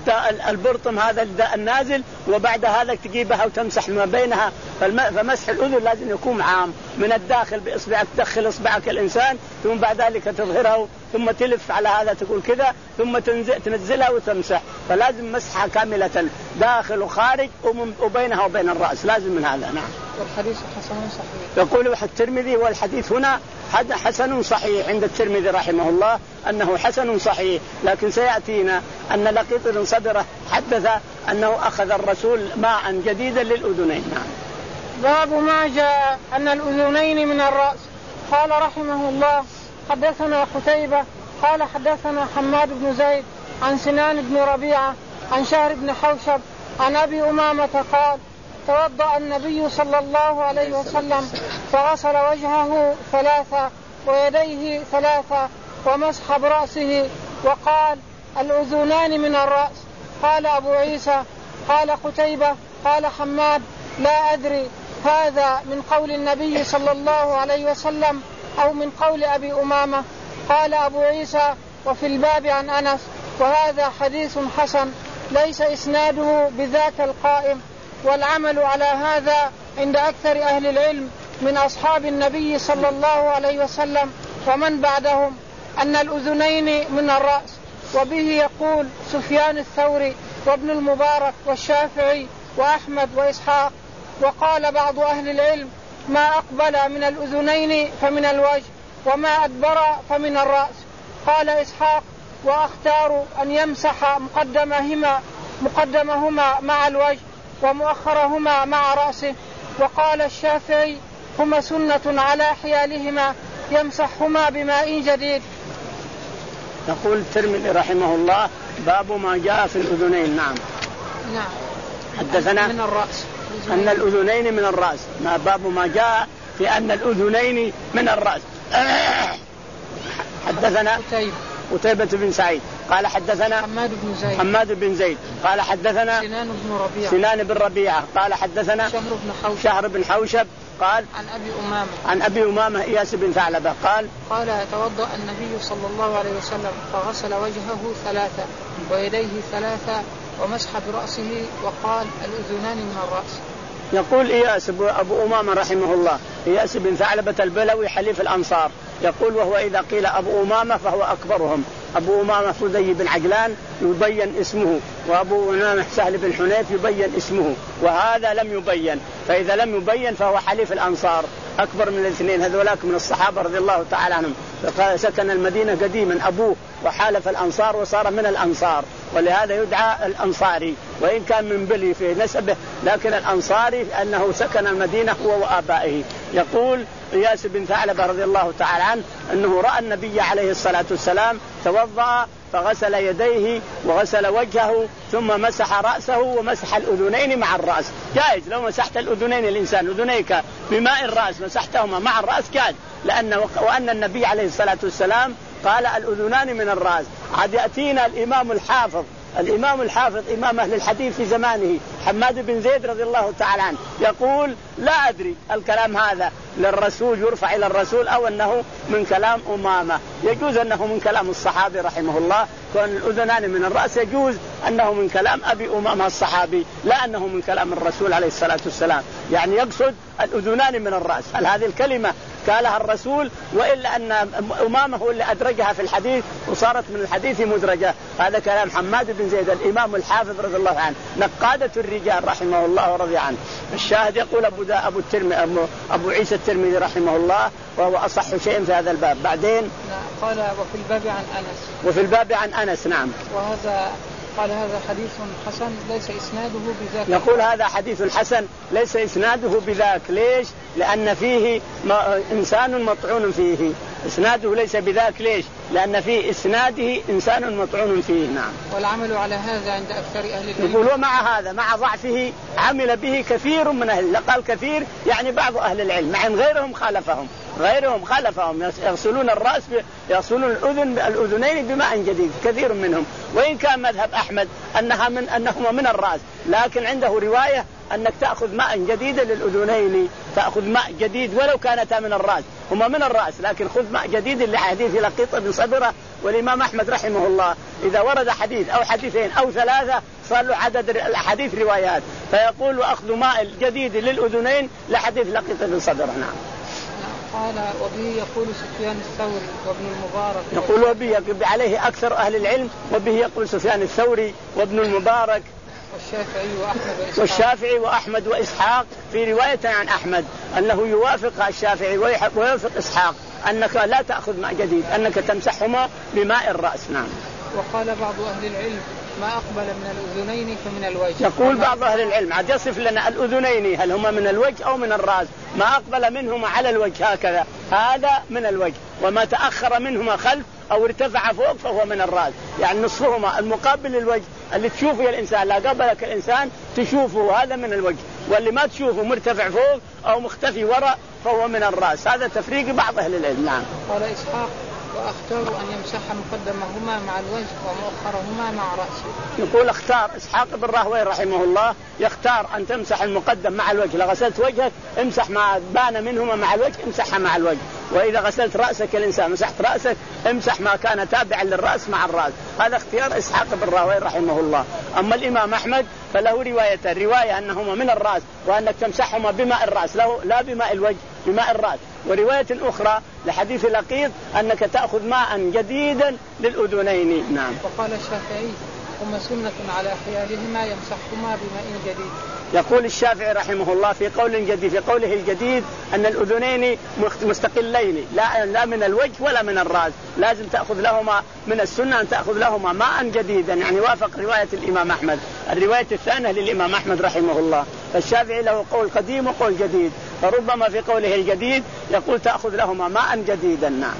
البرطم هذا النازل وبعد هذا تجيبها وتمسح ما بينها. فمسح الأذن لازم يكون عام من الداخل بإصبعك، تدخل إصبعك الإنسان ثم بعد ذلك تظهره ثم تلف على هذا تقول كذا ثم تنزلها وتمسح، فلازم مسحها كاملة داخل وخارج وبينها وبين الرأس لازم من هذا. نعم. والحديث حسن صحيح. يقول الترمذي والحديث هنا حسن صحيح عند الترمذي رحمه الله أنه حسن صحيح، لكن سيأتينا أن لقيط بن صبرة حدث أنه أخذ الرسول ماء جديدا للأذنين. نعم. باب ما جاء أن الأذنين من الرأس. قال رحمه الله حدثنا قتيبة قال حدثنا حماد بن زيد عن سنان بن ربيعة عن شهر بن حوشب عن أبي أمامة قال توضأ النبي صلى الله عليه وسلم فغسل وجهه ثلاثة ويديه ثلاثة ومسح برأسه وقال الأذنان من الرأس. قال أبو عيسى قال قتيبة قال حماد لا أدري هذا من قول النبي صلى الله عليه وسلم أو من قول أبي أمامة. قال أبو عيسى وفي الباب عن أنس وهذا حديث حسن ليس إسناده بذاك القائم. والعمل على هذا عند أكثر أهل العلم من أصحاب النبي صلى الله عليه وسلم ومن بعدهم أن الأذنين من الرأس. وبه يقول سفيان الثوري وابن المبارك والشافعي وأحمد وإسحاق. وقال بعض أهل العلم ما أقبل من الأذنين فمن الوجه وما أدبر فمن الرأس. قال إسحاق وأختار أن يمسح مقدمهما, مقدمهما مع الوجه ومؤخرهما مع رأسه. وقال الشافعي هما سنة على حيالهما يمسحهما بماء جديد. يقول الترمذي رحمه الله باب ما جاء في الأذنين. نعم. نعم. حدثنا من الرأس أن الأذنين من الرأس. ما باب ما جاء في أن الأذنين من الرأس. حدثنا قتيبة بن سعيد قال حدثنا حماد بن زيد حماد بن زيد قال حدثنا سنان بن ربيعة سنان بن ربيعة قال حدثنا شهر بن حوشب شهر بن حوشب قال عن أبي أمامة عن أبي أمامة إياس بن ثعلبة قال قال توضأ النبي صلى الله عليه وسلم فغسل وجهه ثلاثة ويديه ثلاثة ومسح برأسه وقال الأذنان من الرأس. يقول إياس أبو أمامة رحمه الله إياس بن ثعلبة البلوي حليف الأنصار يقول وهو إذا قيل أبو أمامة فهو أكبرهم. أبو أمامة فدي بن عجلان يبين اسمه وأبو أمامة سهل بن حنيف يبين اسمه وهذا لم يبين، فإذا لم يبين فهو حليف الأنصار أكبر من الاثنين هذولاك من الصحابة رضي الله تعالى عنهم. فقال سكن المدينة قديما أبوه وحالف الأنصار وصار من الأنصار ولهذا يدعى الأنصاري وإن كان من بلي في نسبه لكن الأنصاري أنه سكن المدينة هو وآبائه. يقول إياس بن ثعلبة رضي الله تعالى عنه أنه رأى النبي عليه الصلاة والسلام توضأ فغسل يديه وغسل وجهه ثم مسح رأسه ومسح الأذنين مع الرأس. جائز لو مسحت الأذنين الإنسان أذنيك بماء الرأس مسحتهما مع الرأس كاد، لأن وأن النبي عليه الصلاة والسلام قال الأذنان من الرأس. عاد يأتينا الإمام الحافظ الإمام الحافظ إمام أهل الحديث في زمانه حماد بن زيد رضي الله تعالى عنه يقول لا أدري الكلام هذا للرسول يرفع إلى الرسول أو أنه من كلام أمامة. يجوز أنه من كلام الصحابي رحمه الله كون الأذنان من الرأس، يجوز أنه من كلام أبي أمامة الصحابي لا أنه من كلام الرسول عليه الصلاة والسلام، يعني يقصد الأذنان من الرأس. هل هذه الكلمة قالها الرسول، وإلا أن أمامة هو اللي أدرجها في الحديث وصارت من الحديث مدرجة. هذا كلام حماد بن زيد الإمام الحافظ رضي الله عنه نقادة الرجال رحمه الله ورضي عنه. الشاهد يقول أبو, أبو, الترمي أبو, أبو عيسى الترمذي رحمه الله وهو أصح شيء في هذا الباب. بعدين قال وفي الباب عن أنس وفي الباب عن أنس نعم. وهذا قال هذا حديث حسن ليس إسناده بذاك. يقول هذا حديث حسن ليس إسناده بذاك. ليش؟ لأن فيه إنسان مطعون فيه. إسناده ليس بذاك. ليش؟ لأن فيه إسناده إنسان مطعون فيه. نعم. والعمل على هذا عند أكثر أهل العلم. يقول ومع هذا مع ضعفه عمل به كثير من أهل. قال كثير يعني بعض أهل العلم، مع أن غيرهم خالفهم غيرهم خالفهم يغسلون الرأس يغسلون الأذن الأذنين بماء جديد كثير منهم. وإن كان مذهب أحمد أنها من أنهما من الرأس، لكن عنده رواية أنك تأخذ ماء جديد للأذنين، تأخذ ماء جديد ولو كانتا من الرأس، هما من الرأس لكن خذ ماء جديد لحديث لقيط بن صبرة. والإمام أحمد رحمه الله إذا ورد حديث أو حديثين أو ثلاثة صار له عدد الحديث روايات، فيقول وأخذ ماء جديد للأذنين لحديث لقيط بن صبرة. نعم. قال وبه يقول سفيان الثوري وابن المبارك. يقول وبه يقول عليه أكثر أهل العلم، وبه يقول سفيان الثوري وابن المبارك والشافعي وأحمد وإسحاق. والشافعي وأحمد وإسحاق في رواية عن أحمد أنه يوافق الشافعي ويوافق إسحاق أنك لا تأخذ ماء جديد، أنك تمسحهما بماء الرأس. نعم. وقال بعض أهل العلم ما أقبل من الأذنين فمن الوجه. يقول بعض أهل العلم عاد يصف لنا الأذنين هل هما من الوجه أو من الرأس، ما أقبل منهما على الوجه هكذا هذا من الوجه، وما تأخر منهما خلف أو ارتفع فوق فهو من الرأس، يعني نصفهما المقابل للوجه اللي تشوفه الإنسان لا قبلك الإنسان تشوفه هذا من الوجه، واللي ما تشوفه مرتفع فوق أو مختفي وراء فهو من الرأس. هذا تفريق بعض أهل العلم. نعم. قال إسحاق وأختار أن يمسح مقدمهما مع الوجه ومؤخرهما مع رأسه. يقول اختار إسحاق بن راهويه رحمه الله يختار أن تمسح المقدم مع الوجه. إذا غسلت وجهك امسح ما بان منهما مع الوجه امسحها مع الوجه، وإذا غسلت رأسك الإنسان مسحت رأسك امسح ما كان تابعا للرأس مع الرأس. هذا اختيار إسحاق بن راهويه رحمه الله. أما الإمام أحمد فله رواية الرواية أنهما من الرأس وأنك تمسحهما بماء الرأس له لا بماء الوجه بماء الرأس. ورواية أخرى لحديث لقيط أنك تأخذ ماء جديدا للأذنين. نعم. وقال الشافعي ثم سنة على حيالهما يمسحهما بماء جديد. يقول الشافعي رحمه الله في قول جديد في قوله الجديد أن الأذنين مستقلين لا لا من الوجه ولا من الرأس، لازم تأخذ لهما من السنة أن تأخذ لهما ماء جديدا، يعني وافق رواية الإمام أحمد. الرواية الثانية للإمام أحمد رحمه الله. فالشافعي له قول قديم وقول جديد، فربما في قوله الجديد يقول تأخذ لهما ماء جديدا. نعم.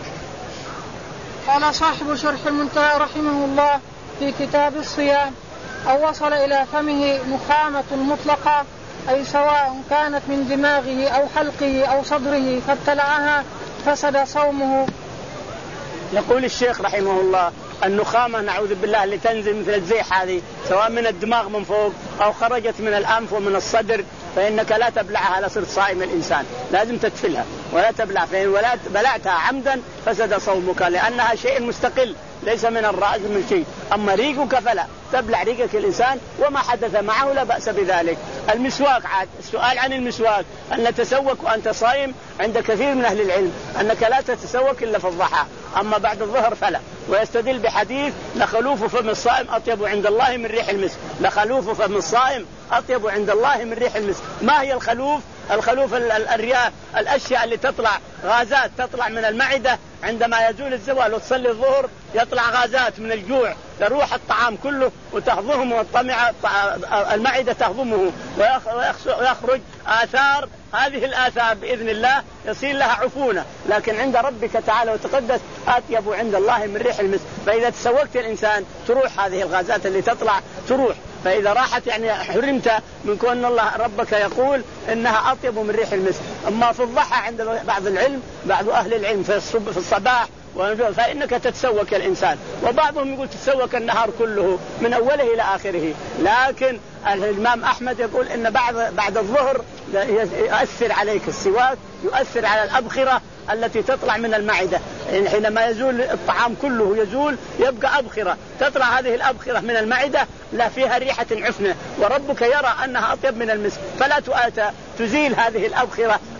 قال صاحب شرح المنتهى رحمه الله في كتاب الصيام أو وصل إلى فمه نخامة مطلقة، أي سواء كانت من دماغه أو حلقه أو صدره فابتلعها فسد صومه. يقول الشيخ رحمه الله النخامة نعوذ بالله اللي تنزل مثل الزيح هذه سواء من الدماغ من فوق أو خرجت من الأنف ومن الصدر فإنك لا تبلعها لصرت صائم الإنسان، لازم تدفلها ولا تبلع، فإن ولا بلعتها عمدا فسد صومك لأنها شيء مستقل ليس من الرأس من شيء. أما ريقك فلا تبلع ريقك الإنسان وما حدث معه لا بأس بذلك. المسواك عاد السؤال عن المسواك أن تتسوك وأنت صائم عند كثير من أهل العلم أنك لا تتسوك إلا في الضحى، أما بعد الظهر فلا. ويستدل بحديث لخلوف فم الصائم أطيب عند الله من ريح المسك. لخلوف فم الصائم أطيب عند الله من ريح المسك. ما هي الخلوف؟ الخلوف الرياء الأشياء اللي تطلع غازات تطلع من المعدة عندما يزول الزوال وتصلي الظهر يطلع غازات من الجوع يروح الطعام كله وتهضمه والطمع المعدة تهضمه ويخرج آثار، هذه الآثار بإذن الله يصير لها عفونة، لكن عند ربك تعالى وتقدس أطيب عند الله من ريح المسك. فإذا تسوقت الإنسان تروح هذه الغازات اللي تطلع تروح، فإذا راحت يعني حرمت من كون الله ربك يقول إنها أطيب من ريح المسك. أما في الضحى عند بعض العلم بعض أهل العلم في الصباح فإنك تتسوك الإنسان، وبعضهم يقول تتسوك النهار كله من أوله إلى آخره، لكن الإمام أحمد يقول إن بعد بعد الظهر يؤثر عليك السواك، يؤثر على الأبخرة التي تطلع من المعدة، يعني حينما يزول الطعام كله يزول يبقى أبخرة تطلع هذه الأبخرة من المعدة لا فيها ريحة عفنة، وربك يرى أنها أطيب من المسك، فلا تؤاتى تزيل هذه الأبخرة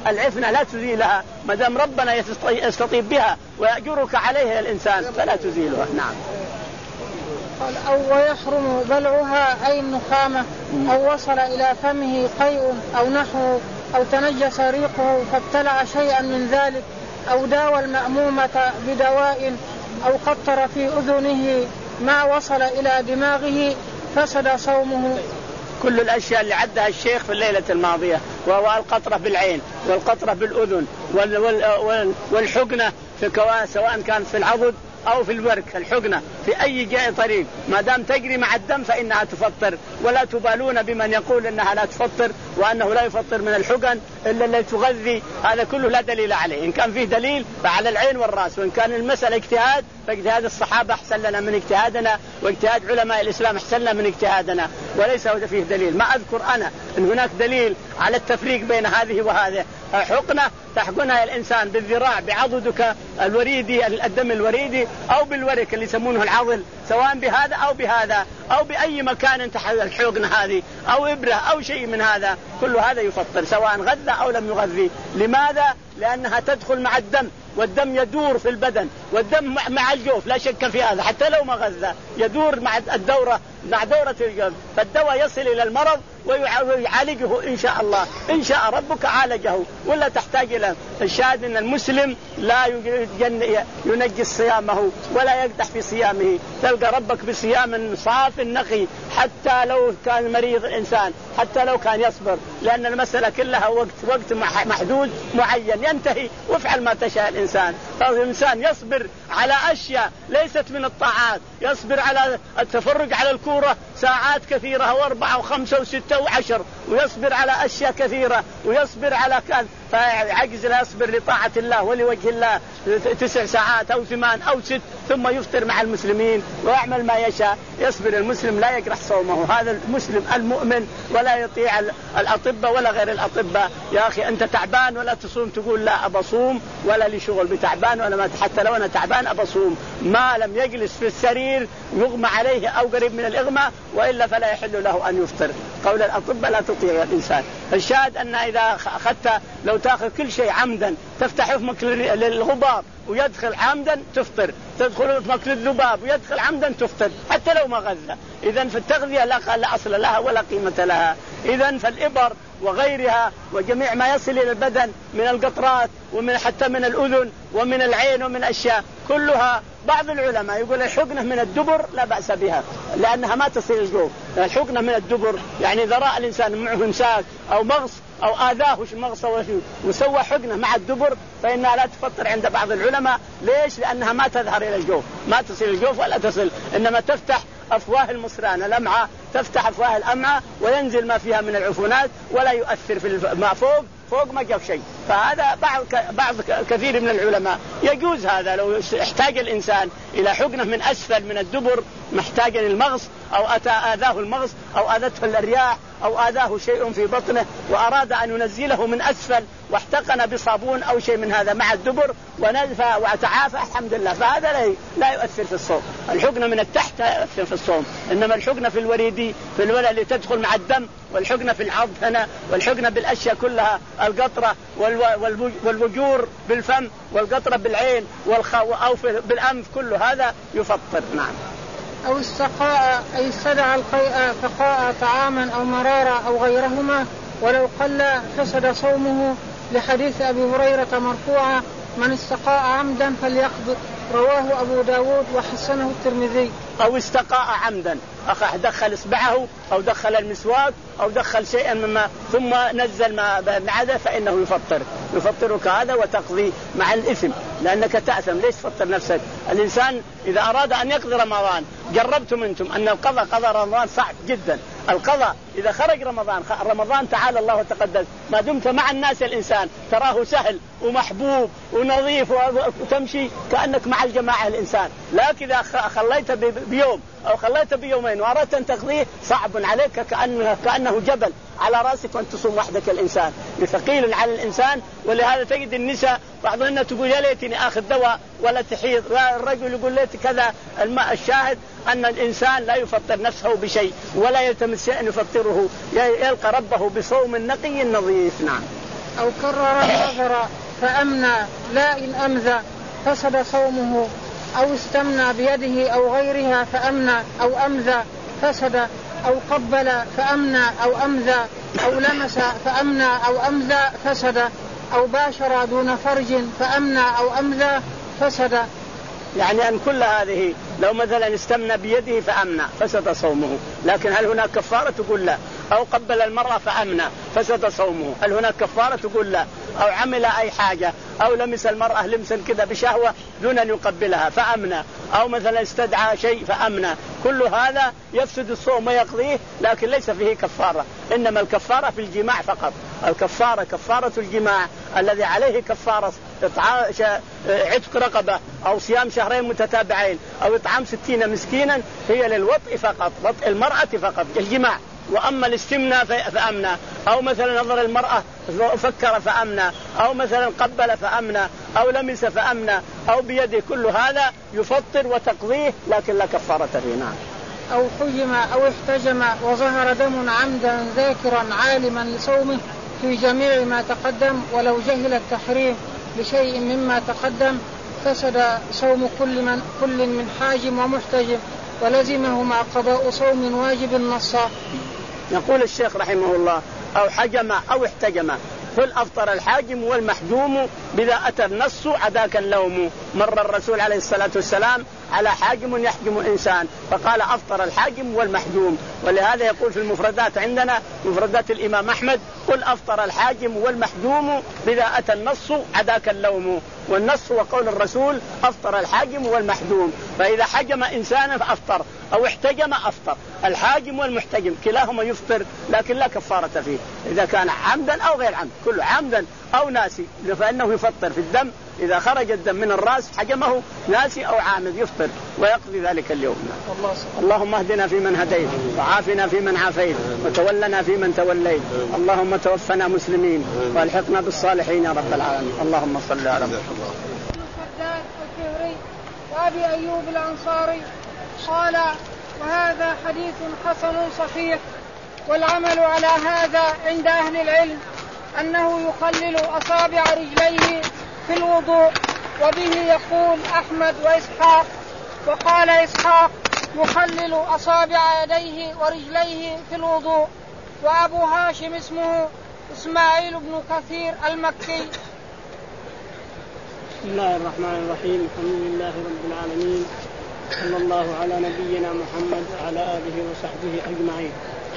العفنة لا تزيلها ما دام ربنا يستطيب بها ويأجرك عليها الإنسان فلا تزيلها. نعم. قال أو ويحرم بلعها أي النخامة أو وصل إلى فمه قيء أو نحو أو تنجس ريقه فابتلع شيئا من ذلك أو داوى المأمومة بدواء أو قطر في أذنه ما وصل إلى دماغه فسد صومه. كل الأشياء اللي عدها الشيخ في الليلة الماضية وهو القطرة بالعين والقطرة بالأذن والحقنة في كوا سواء كانت في العضد أو في الورك الحقنة في أي جاء طريق ما دام تجري مع الدم فإنها تفطر ولا تبالون بمن يقول إنها لا تفطر وأنه لا يفطر من الحقن إلا اللي تغذي. هذا كله لا دليل عليه. إن كان فيه دليل فعلى العين والرأس وإن كان المسألة اجتهاد فاجتهاد الصحابة أحسن لنا من اجتهادنا واجتهاد علماء الإسلام أحسن لنا من اجتهادنا وليس فيه دليل. ما أذكر أنا إن هناك دليل على التفريق بين هذه وهذه. حقنة تحقنها الإنسان بالذراع بعضدك الوريدي الدم الوريدي أو بالورك اللي يسمونه العضل سواء بهذا أو بهذا أو بأي مكان تحت الحقنة هذه أو إبرة أو شيء من هذا كل هذا يفطر سواء غذى أو لم يغذي. لماذا؟ لأنها تدخل مع الدم والدم يدور في البدن والدم مع الجوف لا شك في هذا حتى لو ما غذى يدور مع الدورة مع دورة الجوف فالدواء يصل إلى المرض ويعالجه إن شاء الله إن شاء ربك عالجه ولا تحتاج إلى. الشاهد أن المسلم لا ينجس صيامه ولا يقدح في صيامه. تلقى ربك بصيام صاف نقي حتى لو كان مريض الإنسان حتى لو كان يصبر لأن المسألة كلها وقت وقت محدود معين ينتهي وافعل ما تشاء الإنسان. فالإنسان يصبر على أشياء ليست من الطاعات يصبر على التفرج على الكورة ساعات كثيرة وأربعة وخمسة وستة وعشر ويصبر على أشياء كثيرة ويصبر على كذا فعجز لا يصبر لطاعة الله ولوجه الله تسع ساعات أو ثمان أو ست ثم يفطر مع المسلمين ويعمل ما يشاء. يصبر المسلم لا يجرح صومه. هذا المسلم المؤمن ولا يطيع الأطباء ولا غير الأطباء. يا أخي أنت تعبان ولا تصوم تقول لا أبصوم ولا لي شغل بتعبان ولا ما حتى لو أنا تعبان أبصوم ما لم يجلس في السرير يغمى عليه أو قريب من الإغماء وإلا فلا يحل له أن يفطر. قول الأطباء لا تطيع الإنسان. الشاهد أن إذا أخذت لو تأخذ كل شيء عمدا تفتح فمك للغبار ويدخل عمدا تفطر تدخل فمك للذباب ويدخل عمدا تفطر حتى لو ما غذى. إذن في التغذية لا أصل لها ولا قيمة لها. إذن فالإبر وغيرها وجميع ما يصل إلى البدن من القطرات ومن حتى من الأذن ومن العين ومن أشياء كلها بعض العلماء يقول الحقنة من الدبر لا بأس بها لأنها ما تصل الجوف. الحقنة من الدبر يعني ذراء الإنسان معه إمساك أو مغص أو آذاه وش المغص وسوى حقنة مع الدبر فإنها لا تفطر عند بعض العلماء. ليش؟ لأنها ما تظهر إلى الجوف ما تصل الجوف ولا تصل إنما تفتح أفواه المصران الأمعاء تفتح أفواه الأمعاء وينزل ما فيها من العفونات ولا يؤثر في ما فوق فوق ما جاء شيء. فهذا بعض بعض كثير من العلماء يجوز هذا لو احتاج الإنسان إلى حقنة من أسفل من الدبر محتاج للمغص أو أتى آذاه المغص أو آذته الرياح أو آذاه شيء في بطنه وأراد أن ينزله من أسفل واحتقن بصابون أو شيء من هذا مع الدبر ونزفى وتعافى الحمد لله فهذا لا, لا يؤثر في الصوم. الحقنة من التحت تؤثر في الصوم إنما الحقنة في الوريدي في الولد اللي تدخل مع الدم والحقنة في العض هنا والحقنة بالأشياء كلها القطرة والوجور بالفم والقطرة بالعين والخو أو بالأنف كل هذا يفطر. نعم. أو استقاء أي استدعى القيء فقاء طعاما أو مرارا أو غيرهما ولو قل فسد صومه لحديث أبي هريرة مرفوعا من استقاء عمدا فليقضي رواه أبو داود وحسنه الترمذي. أو استقاء عمدا أخ دخل إصبعه أو دخل المسواك أو دخل شيئا مما ثم نزل ما بعده فإنه يفطر يفطرك هذا وتقضي مع الإثم لأنك تأثم. ليش تفطر نفسك؟ الإنسان إذا أراد أن يقضي رمضان جربتم أنتم أن القضاء قضاء رمضان صعب جدا. القضاء إذا خرج رمضان رمضان تعالى الله وتقدس ما دمت مع الناس الإنسان تراه سهل ومحبوب ونظيف وتمشي كأنك مع الجماعة الإنسان. لكن إذا خليت بيوم أو خليت بيومين وأردت أن تقضيه صعب عليك كأنه, كأنه جبل على رأسك وأن تصوم وحدك الإنسان ثقيل على الإنسان. ولهذا تجد النساء بعضهن تقول يا ليتني آخذ دواء ولا تحيض والرجل يقول ليت كذا. الماء الشاهد أن الإنسان لا يفطر نفسه بشيء ولا يلتمس شيء يفطره يلقى ربه بصوم نقي نظيف. نعم. أو كرر النظر فأمنى لا إن أمذى فسد صومه، أو استمنى بيده أو غيرها فأمنى أو أمذى فسد، أو قبل فأمنى أو أمذى، أو لمس فأمنى أو أمذى فسد، أو باشر دون فرج فأمنى أو أمذى فسد. يعني أن كل هذه لو مثلا استمنى بيده فأمنى فسد صومه، لكن هل هناك كفارة؟ تقول لا. أو قبل المرأة فأمنى فسد صومه، هل هناك كفارة؟ تقول لا. أو عمل أي حاجة أو لمس المرأة لمسا كذا بشهوة دون أن يقبلها فأمنى، أو مثلا استدعى شيء فأمنى، كل هذا يفسد الصوم ويقضيه، لكن ليس فيه كفارة، إنما الكفارة في الجماع فقط. الكفارة كفارة الجماع الذي عليه كفارة عتق رقبة أو صيام شهرين متتابعين أو إطعام ستين مسكينا، هي للوطء فقط، وطء المرأة فقط الجماع. وأما الاستمناء فأمنى، أو مثلا نظر المرأة فكر فأمنى، أو مثلا قبل فأمنى، أو لمس فأمنى، أو بيده، كل هذا يفطر وتقضيه لكن لا كفارة فيه. نعم. أو حجم أو احتجم وظهر دم عمدا ذاكرا عالما لصومه في جميع ما تقدم، ولو جهل التحريم لشيء مما تقدم فسد صوم كل من, كل من حاجم ومحتجم، ولزمهما قضاء صوم واجب نصا. يقول الشيخ رحمه الله: أو حجم أو احتجم، قل أفطر الحاجم والمحجوم بذا أتى النص عداك اللوم. مر الرسول عليه الصلاة والسلام على حاجم يحجم إنسان فقال أفطر الحاجم والمحجوم، ولهذا يقول في المفردات عندنا مفردات الإمام أحمد: قل أفطر الحاجم والمحجوم بذا أتى النص عداك اللوم. والنص هو قول الرسول: أفطر الحاجم والمحجوم. فإذا حجم إنسانا فأفطر، أو احتجم أفطر. الحاجم والمحتجم كلاهما يفطر لكن لا كفارة فيه، إذا كان عمدا أو غير عمد، كله عمدا أو ناسي فإنه يفطر في الدم. إذا خرج الدم من الرأس حجمه ناسي أو عامد يفطر ويقضي ذلك اليوم. اللهم اهدنا فيمن هديت، وعافنا فيمن عافيت، وتولنا فيمن توليت، اللهم توفنا مسلمين والحقنا بالصالحين يا رب العالمين. اللهم صل على محمد. وأبي أيوب الأنصاري قال: وهذا حديث حسن صحيح، والعمل على هذا عند أهل العلم أنه يخلل أصابع رجليه في الوضوء، وبه يقول أحمد وإسحاق. وقال إسحاق: يخلل أصابع يديه ورجليه في الوضوء. وأبو هاشم اسمه إسماعيل بن كثير المكي. بسم الله الرحمن الرحيم، الحمد لله رب العالمين، صلى الله على نبينا محمد وعلى آله وصحبه أجمعين.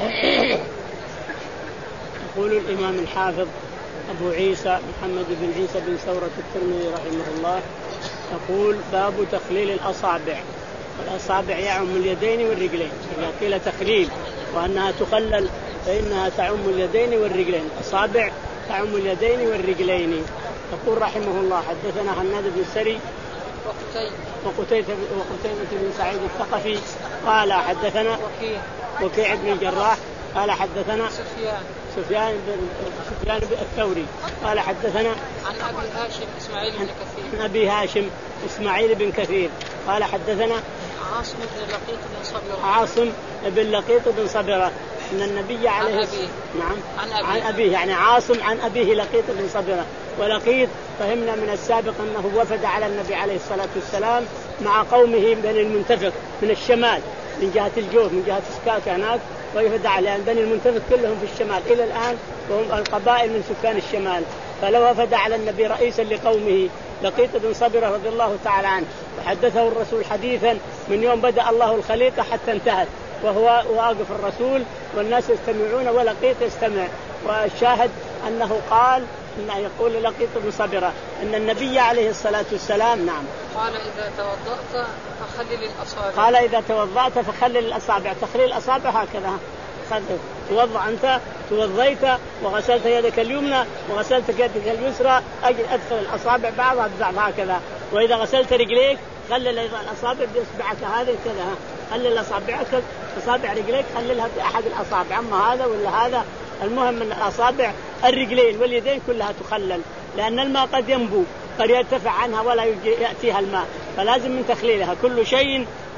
يقول الإمام الحافظ أبو عيسى محمد بن عيسى بن ثورة الترمذي رحمه الله: يقول: باب تخليل الأصابع. الأصابع يعم اليدين والرجلين، إذا قيل تخليل وأنها تخلل فإنها تعم اليدين والرجلين، الأصابع تعم اليدين والرجلين. يقول رحمه الله: حدثنا حناد بن السري وقتيبة بن سعيد الثقفي قال حدثنا وكيع بن الجراح قال حدثنا سفيان سفيان بن سفيان بن الثوري قال حدثنا عن أبي هاشم إسماعيل بن كثير عن أبي هاشم إسماعيل بن كثير قال حدثنا عاصم بن لقيط بن صبرة عاصم بن لقيط بن صبرة أن النبي عليه عن أبيه نعم عن أبيه. عن أبيه يعني عاصم عن أبيه لقيط بن صبرة. ولقيط فهمنا من السابق أنه وفد على النبي عليه الصلاة والسلام مع قومه بني المنتفق من الشمال، من جهة الجوف، من جهة سكاك هناك، ويفد على بني المنتفق كلهم في الشمال إلى الآن، وهم القبائل من سكان الشمال. فلو وفد على النبي رئيسا لقومه لقيط بن صبرة رضي الله تعالى عنه، وحدثه الرسول حديثا من يوم بدأ الله الخليقة حتى انتهت، وهو واقف الرسول والناس يستمعون ولقيط يستمع. والشاهد أنه قال إنه يقول لقيط بن صبرة أن النبي عليه الصلاة والسلام نعم قال: إذا توضأت فخلل الأصابع. قال إذا توضأت فخلل الأصابع. تخليل الأصابع هكذا، توضأ أنت توضيت وغسلت يدك اليمنى وغسلت يدك اليسرى، أجل أدخل الأصابع بعضها ببعض هكذا. وإذا غسلت رجليك خلل أيضا الأصابع بإصبعك هذه كذا، خلل أصابعك أصابع رجليك خللها بأحد الأصابع، أما هذا ولا هذا، المهم من الأصابع الرجلين واليدين كلها تخلل، لأن الماء قد ينبو قد يرتفع عنها ولا يأتيها الماء، فلازم من تخليلها. كل شيء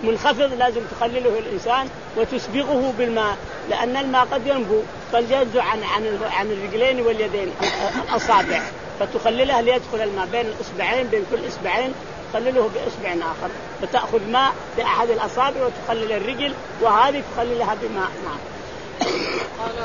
منخفض لازم تخلله الإنسان وتسبغه بالماء، لأن الماء قد ينبو فينزع عن عن عن الرجلين واليدين الأصابع، فتخللها ليدخل الماء بين الإصبعين، بين كل إصبعين تخلله بإصبع آخر، فتأخذ ماء بأحد الأصابع وتخلل الرجل، وهذه تخللها بماء. نعم. قال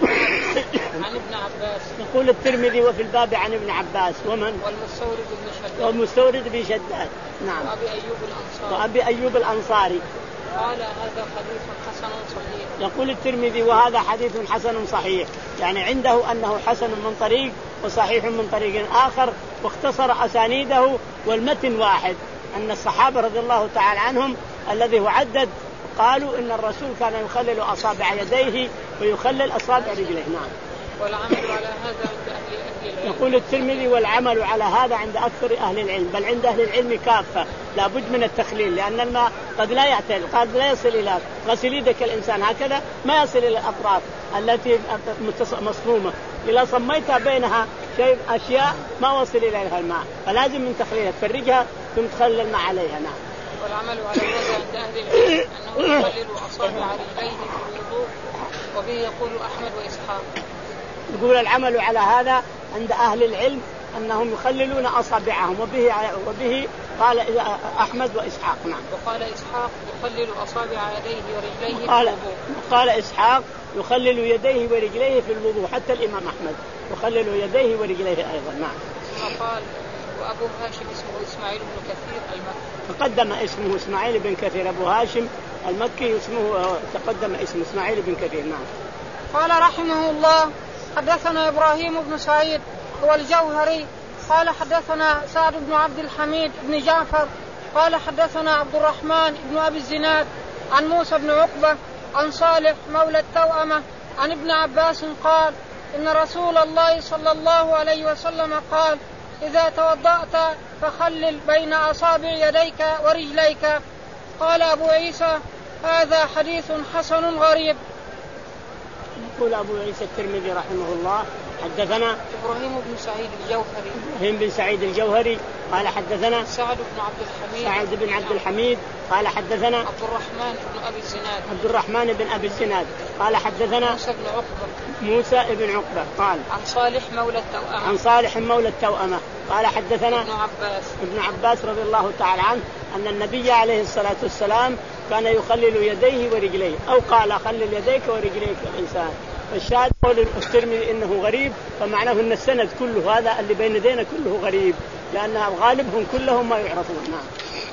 عن ابن عباس. يقول الترمذي وفي الباب عن ابن عباس ومن والمستورد بن شداد والمستورد بن شداد. نعم. وأبي أيوب الأنصاري. وأبي أيوب الأنصاري. قال هذا حديث حسن صحيح. يقول الترمذي وهذا حديث حسن صحيح، يعني عنده أنه حسن من طريق وصحيح من طريق آخر، واختصر أسانيده والمتن واحد، أن الصحابة رضي الله تعالى عنهم الذي هو عدد قالوا إن الرسول كان يخلل أصابع يديه ويخلل أصابع رجليه. نعم. والعمل على هذا عند أهل العلم. يقول الترمذي والعمل على هذا عند أكثر أهل العلم، بل عند أهل العلم كافة، لا بد من التخليل، لأن الماء قد لا يعتل، قد لا يصل إلى غسل يدك الإنسان هكذا ما يصل إلى الأطراف التي مصمومة، إذا صميتها بينها شيء أشياء ما وصل إليها الماء، فلازم من تخليلها تفرجها ثم تخلل الماء عليها. نعم. والعمل على هذا عند أهل العلم أنه يخلل أصابع رجليه في الوضوء، وبه يقول أحمد وإسحاق. يقول العمل على هذا عند أهل العلم أنهم يخللون أصابعهم، وبه وبه قال أحمد وإسحاق. نعم. وقال إسحاق يخلل أصابع يديه ورجليه قال في الوضوء. قال إسحاق يخلل يديه ورجليه في الوضوء، حتى الإمام أحمد يخلل يديه ورجليه أيضا. نعم. ثم قال وأبو هاشم اسمه إسماعيل بن كثير المكي. تقدم اسمه إسماعيل بن كثير، أبو هاشم المكي اسمه تقدم اسمه إسماعيل بن كثير. نعم. قال رحمه الله حدثنا إبراهيم بن سعيد هو الجوهري قال حدثنا سعد بن عبد الحميد بن جعفر قال حدثنا عبد الرحمن بن أبي الزناد عن موسى بن عقبة عن صالح مولى التوأمة عن ابن عباس قال إن رسول الله صلى الله عليه وسلم قال إذا توضأت فخلل بين أصابع يديك ورجليك. قال أبو عيسى هذا حديث حسن غريب. يقول أبو عيسى الترمذي رحمه الله حدثنا إبراهيم بن سعيد الجوهري إبراهيم بن سعيد الجوهري قال حدثنا سعد بن عبد الحميد سعد بن عبد الحميد قال حدثنا عبد الرحمن بن أبي الزناد عبد الرحمن بن أبي الزناد قال حدثنا موسى بن عقبة موسى بن عقبة قال عن صالح مولى التوأمة عن صالح مولى التوأمة قال حدثنا ابن عباس ابن عباس رضي الله تعالى عنه أن النبي عليه الصلاة والسلام كان يخلل يديه ورجليه، أو قال خلل يديك ورجليك الإنسان. فالشاهد قول الترمذي إنه غريب، فمعناه أن السند كله هذا اللي بين يدينا كله غريب، لأن غالبهم كلهم ما يعرفون. نعم.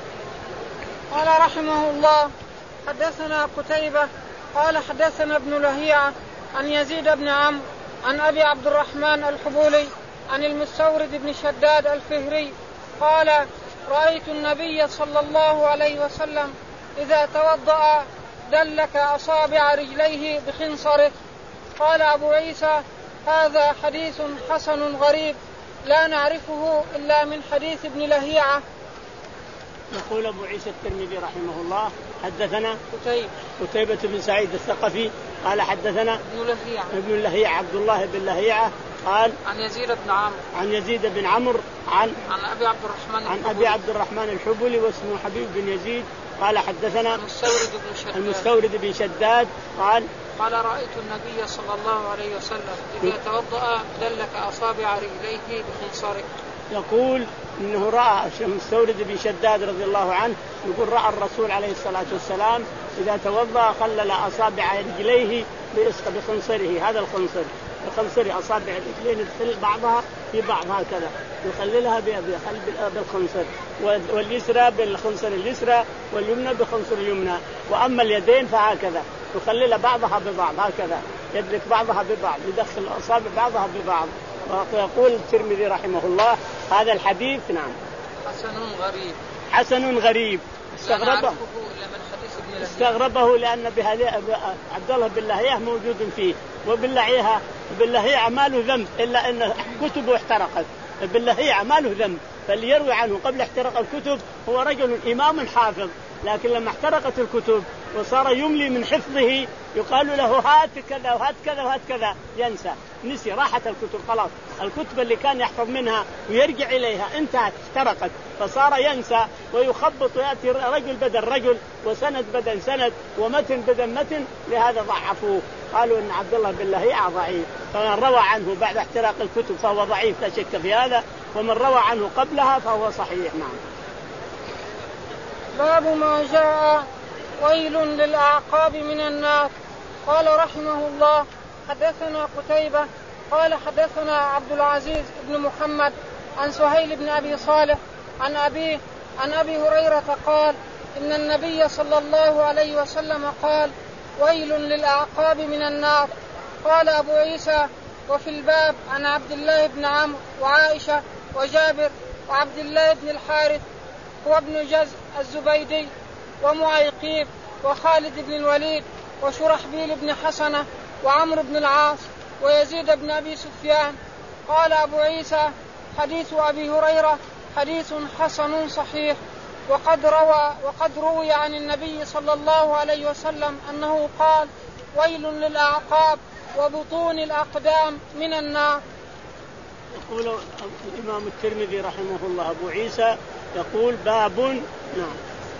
قال رحمه الله حدثنا قتيبة قال حدثنا ابن لهيعة عن يزيد بن عمرو عن أبي عبد الرحمن الحبولي عن المستورد بن شداد الفهري قال رأيت النبي صلى الله عليه وسلم إذا توضأ دلك أصابع رجليه بخنصره. قال أبو عيسى هذا حديث حسن غريب لا نعرفه إلا من حديث ابن لهيعة. يقول أبو عيسى الترمذي رحمه الله حدثنا قتيبة قتيبة بن سعيد الثقفي قال حدثنا ابن لهيعة ابن لهيعة عبد الله بن لهيعة قال عن يزيد بن عمرو عن يزيد بن عمرو عن عن أبي عبد الرحمن عن أبي عبد الرحمن الحبولي واسمه حبيب بن يزيد قال حدثنا المستورد بن شداد المستورد بن شداد قال قال رأيت النبي صلى الله عليه وسلم إذا توضأ دلك أصابع رجليه بخنصره. يقول إنه رأى المستورد بن شداد رضي الله عنه يقول رأى الرسول عليه الصلاة والسلام إذا توضأ خلل أصابع رجليه بخنصره، هذا الخنصر بخنصر أصابع الرجلين تخل بعضها في بعض هكذا يخللها بالخنصر، واليسرى بالخنصر اليسرى واليمنى بخنصر اليمنى، وأما اليدين فهكذا يخلل بعضها ببعض هكذا يدرك بعضها ببعض يدخل أصابع بعضها ببعض. ويقول الترمذي رحمه الله هذا الحديث نعم حسن غريب حسن غريب استغربه استغربه لأن عبد الله بن لهيعة موجود فيه، وبن لهيعة بن لهيعة ما له ذنب إلا أن كتبه احترقت، بن لهيعة ما له ذنب، فاللي يروي عنه قبل احتراق الكتب هو رجل إمام حافظ، لكن لما احترقت الكتب وصار يملي من حفظه، يقال له هات كذا وهات كذا وهات كذا، ينسى، نسي، راحت الكتب خلاص. الكتب اللي كان يحفظ منها ويرجع إليها انتهت، افترقت، فصار ينسى ويخبط، ويأتي رجل بدل رجل وسند بدل سند ومتن بدل متن، لهذا ضعفوه، قالوا إن عبد الله بن لهيعة ضعيف. فمن روى عنه بعد احتراق الكتب فهو ضعيف لا شك في هذا، ومن روى عنه قبلها فهو صحيح. نعم. باب ما جاء ويل للأعقاب من النار. قال رحمه الله حدثنا قتيبة قال حدثنا عبد العزيز بن محمد عن سهيل بن أبي صالح عن أبيه عن أبي هريرة قال إن النبي صلى الله عليه وسلم قال ويل للأعقاب من النار. قال أبو عيسى وفي الباب عن عبد الله بن عمرو وعائشة وجابر وعبد الله بن الحارث وابن جز الزبيدي ومعيقيب وخالد بن الوليد وشرحبيل بن حسنة وعمرو بن العاص ويزيد بن أبي سفيان. قال أبو عيسى حديث أبي هريرة حديث حسن صحيح. وقد روى وقد روي عن النبي صلى الله عليه وسلم أنه قال ويل للأعقاب وبطون الأقدام من النار. يقول الإمام الترمذي رحمه الله أبو عيسى يقول باب نعم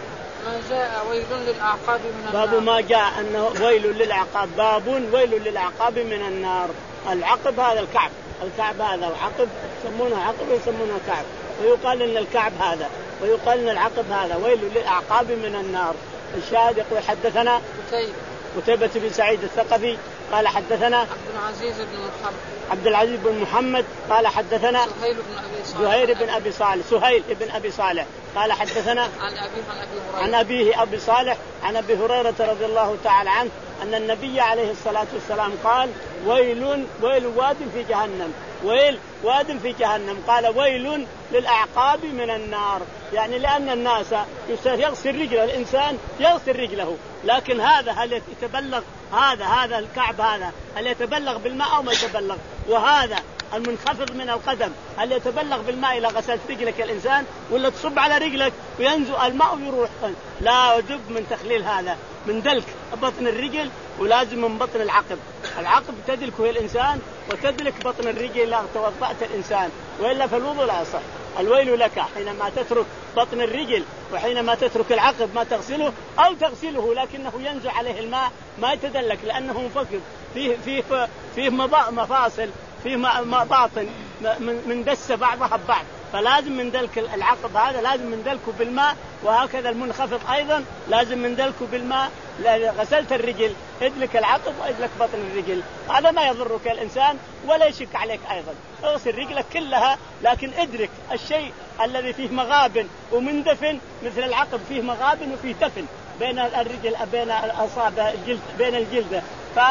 ما جاء ويل للأعقاب من النار. باب ما جاء أنه ويل للأعقاب، باب ويل للأعقاب من النار. العقب هذا الكعب، الكعب هذا وعقب يسمونه عقب ويسمونه كعب، ويقال إن الكعب هذا ويقال إن العقب هذا ويل للأعقاب من النار. الشاهد يقول حدثنا قتيبة قتيبة بن سعيد الثقفي قال حدثنا عبد العزيز بن محمد عبد العزيز بن محمد قال حدثنا سهيل بن أبي صالح زهير بن أبي صالح سهيل بن أبي صالح قال حدثنا عن أبيه عن أبي هريرة عن أبيه أبي صالح عن أبي هريرة رضي الله تعالى عنه أن النبي عليه الصلاة والسلام قال ويل ويل واد في جهنم، ويل واد في جهنم. قال ويل للأعقاب من النار، يعني لأن الناس يغسل رجله، الإنسان يغسل رجله، لكن هذا هل يتبلغ هذا هذا الكعب هذا هل يتبلغ بالماء أو ما يتبلغ؟ وهذا المنخفض من القدم هل يتبلغ بالماء إلى غسلت رجلك الإنسان، ولا تصب على رجلك وينزل الماء ويروح؟ لا، وجب من تخليل هذا من دلك بطن الرجل، ولازم من بطن العقب. العقب تدلكه الإنسان وتدلك بطن الرجل لا توضأت الإنسان، وإلا فالوضوء لا يصح. الويل لك حينما تترك بطن الرجل وحينما تترك العقب ما تغسله أو تغسله لكنه ينزل عليه الماء ما يتدلك، لأنه منفقد فيه فيه فيه مفاصل فيه باطن من دس بعضها ببعض، فلازم من دلك العقب هذا لازم من دلكه بالماء، وهكذا المنخفض أيضا لازم من دلكه بالماء. غسلت الرجل ادلك العقب وادلك بطن الرجل، هذا ما يضرك الإنسان ولا يشك عليك أيضا. اغسل رجلك كلها لكن ادرك الشيء الذي فيه مغابن ومندفن، مثل العقب فيه مغابن وفيه دفن بين الرجل بين الأصابع الجلد بين الجلدة،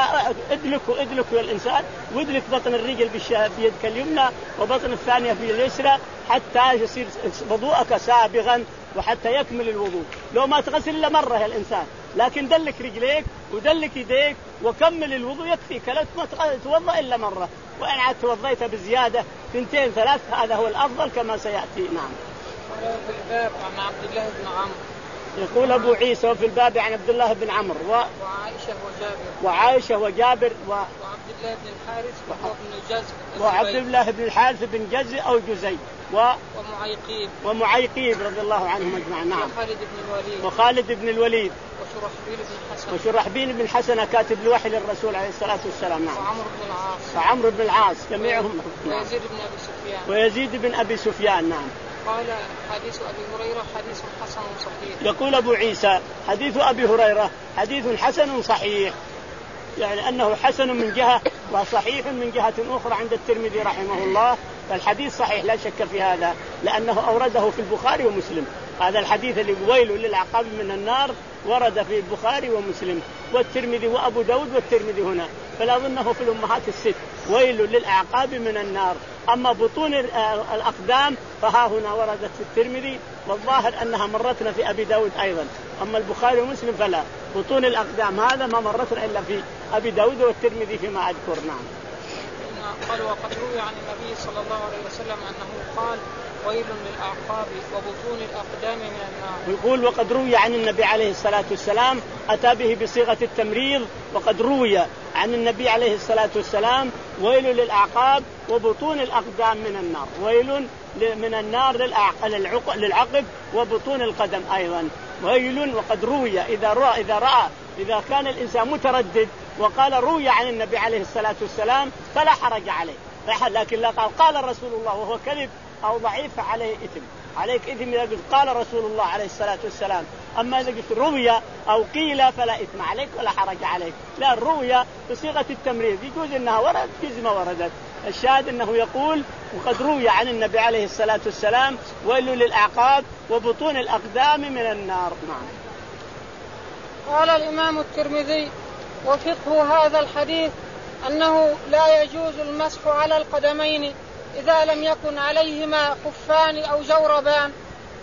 فادلكوا ادلكوا الإنسان وادلك بطن الرجل بيدك اليمنى وبطن الثانية في اليسرى حتى يصير وضوءك سابغا وحتى يكمل الوضوء. لو ما تغسل إلا مرة يا الإنسان، لكن دلك رجليك ودلك يديك وكمل الوضوء يكفيك، لا تتوضأ إلا مرة، وإن عاد توضيت بزيادة ثنتين ثلاث هذا هو الأفضل كما سيأتي. نعم. في الباب عن عبد الله بن عمرو يقول أبو عيسى في الباب عن عبد الله بن عمرو و... وعائشة وجابر وعائشة وجابر و... وعبد الله بن الحارث وابن جز وعبد الله بن الحارث بن جز أو جزي و... ومعيقيب ومعيقيب رضي الله عنهم أجمعين. نعم. وخالد بن الوليد وخالد بن الوليد وشرحبيل بن حسن وشرحبيل بن حسن كاتب الوحي للرسول عليه الصلاة والسلام. نعم. وعمرو بن العاص وعمرو بن العاص جميعهم. ويزيد بن أبي سفيان ويزيد بن أبي سفيان. نعم. قال حديث أبي هريرة حديث حسن صحيح. يقول أبو عيسى حديث أبي هريرة حديث حسن صحيح، يعني أنه حسن من جهة وصحيح من جهة أخرى عند الترمذي رحمه الله، فالحديث صحيح لا شك في هذا، لأنه أورده في البخاري ومسلم. هذا الحديث اللي ويل للعقاب من النار ورد في البخاري ومسلم والترمذي وأبو داود والترمذي هنا، فلا أظنه في الأمهات الست ويل للأعقاب من النار. أما بطون الأقدام فها هنا وردت في الترمذي، والظاهر أنها مرتنا في أبي داود أيضا، أما البخاري ومسلم فلا. بطون الأقدام هذا ما مرتنا إلا في أبي داود والترمذي فيما أذكر. نعم. قال وقد روي عن النبي صلى الله عليه وسلم أنه قال ويل للأعقاب وبطون الأقدام من النار. يقول وقد روي عن النبي عليه الصلاة والسلام، أتى به بصيغة التمريض، وقد روي عن النبي عليه الصلاة والسلام ويل للأعقاب وبطون الأقدام من النار، ويل من النار للعقب وبطون القدم أيضا ويل. وقد روي إذا رأى إذا رأى إذا كان الإنسان متردد وقال روي عن النبي عليه الصلاة والسلام فلا حرج عليه، لكن لا قال قال رسول الله وهو كذب أو ضعيف عليه إثم، عليك إثم إذا قلت قال رسول الله عليه الصلاة والسلام. أما إذا قلت روي أو قيل فلا إثم عليك ولا حرج عليك. لا، الروية بصيغة التمريض يجوز إنها ورد يجوز ما وردت. الشاهد أنه يقول وقد روي عن النبي عليه الصلاة والسلام ويل للأعقاب وبطون الأقدام من النار. نعم. قال الإمام الترمذي وفقه هذا الحديث أنه لا يجوز المسح على القدمين إذا لم يكن عليهما خفان أو جوربان.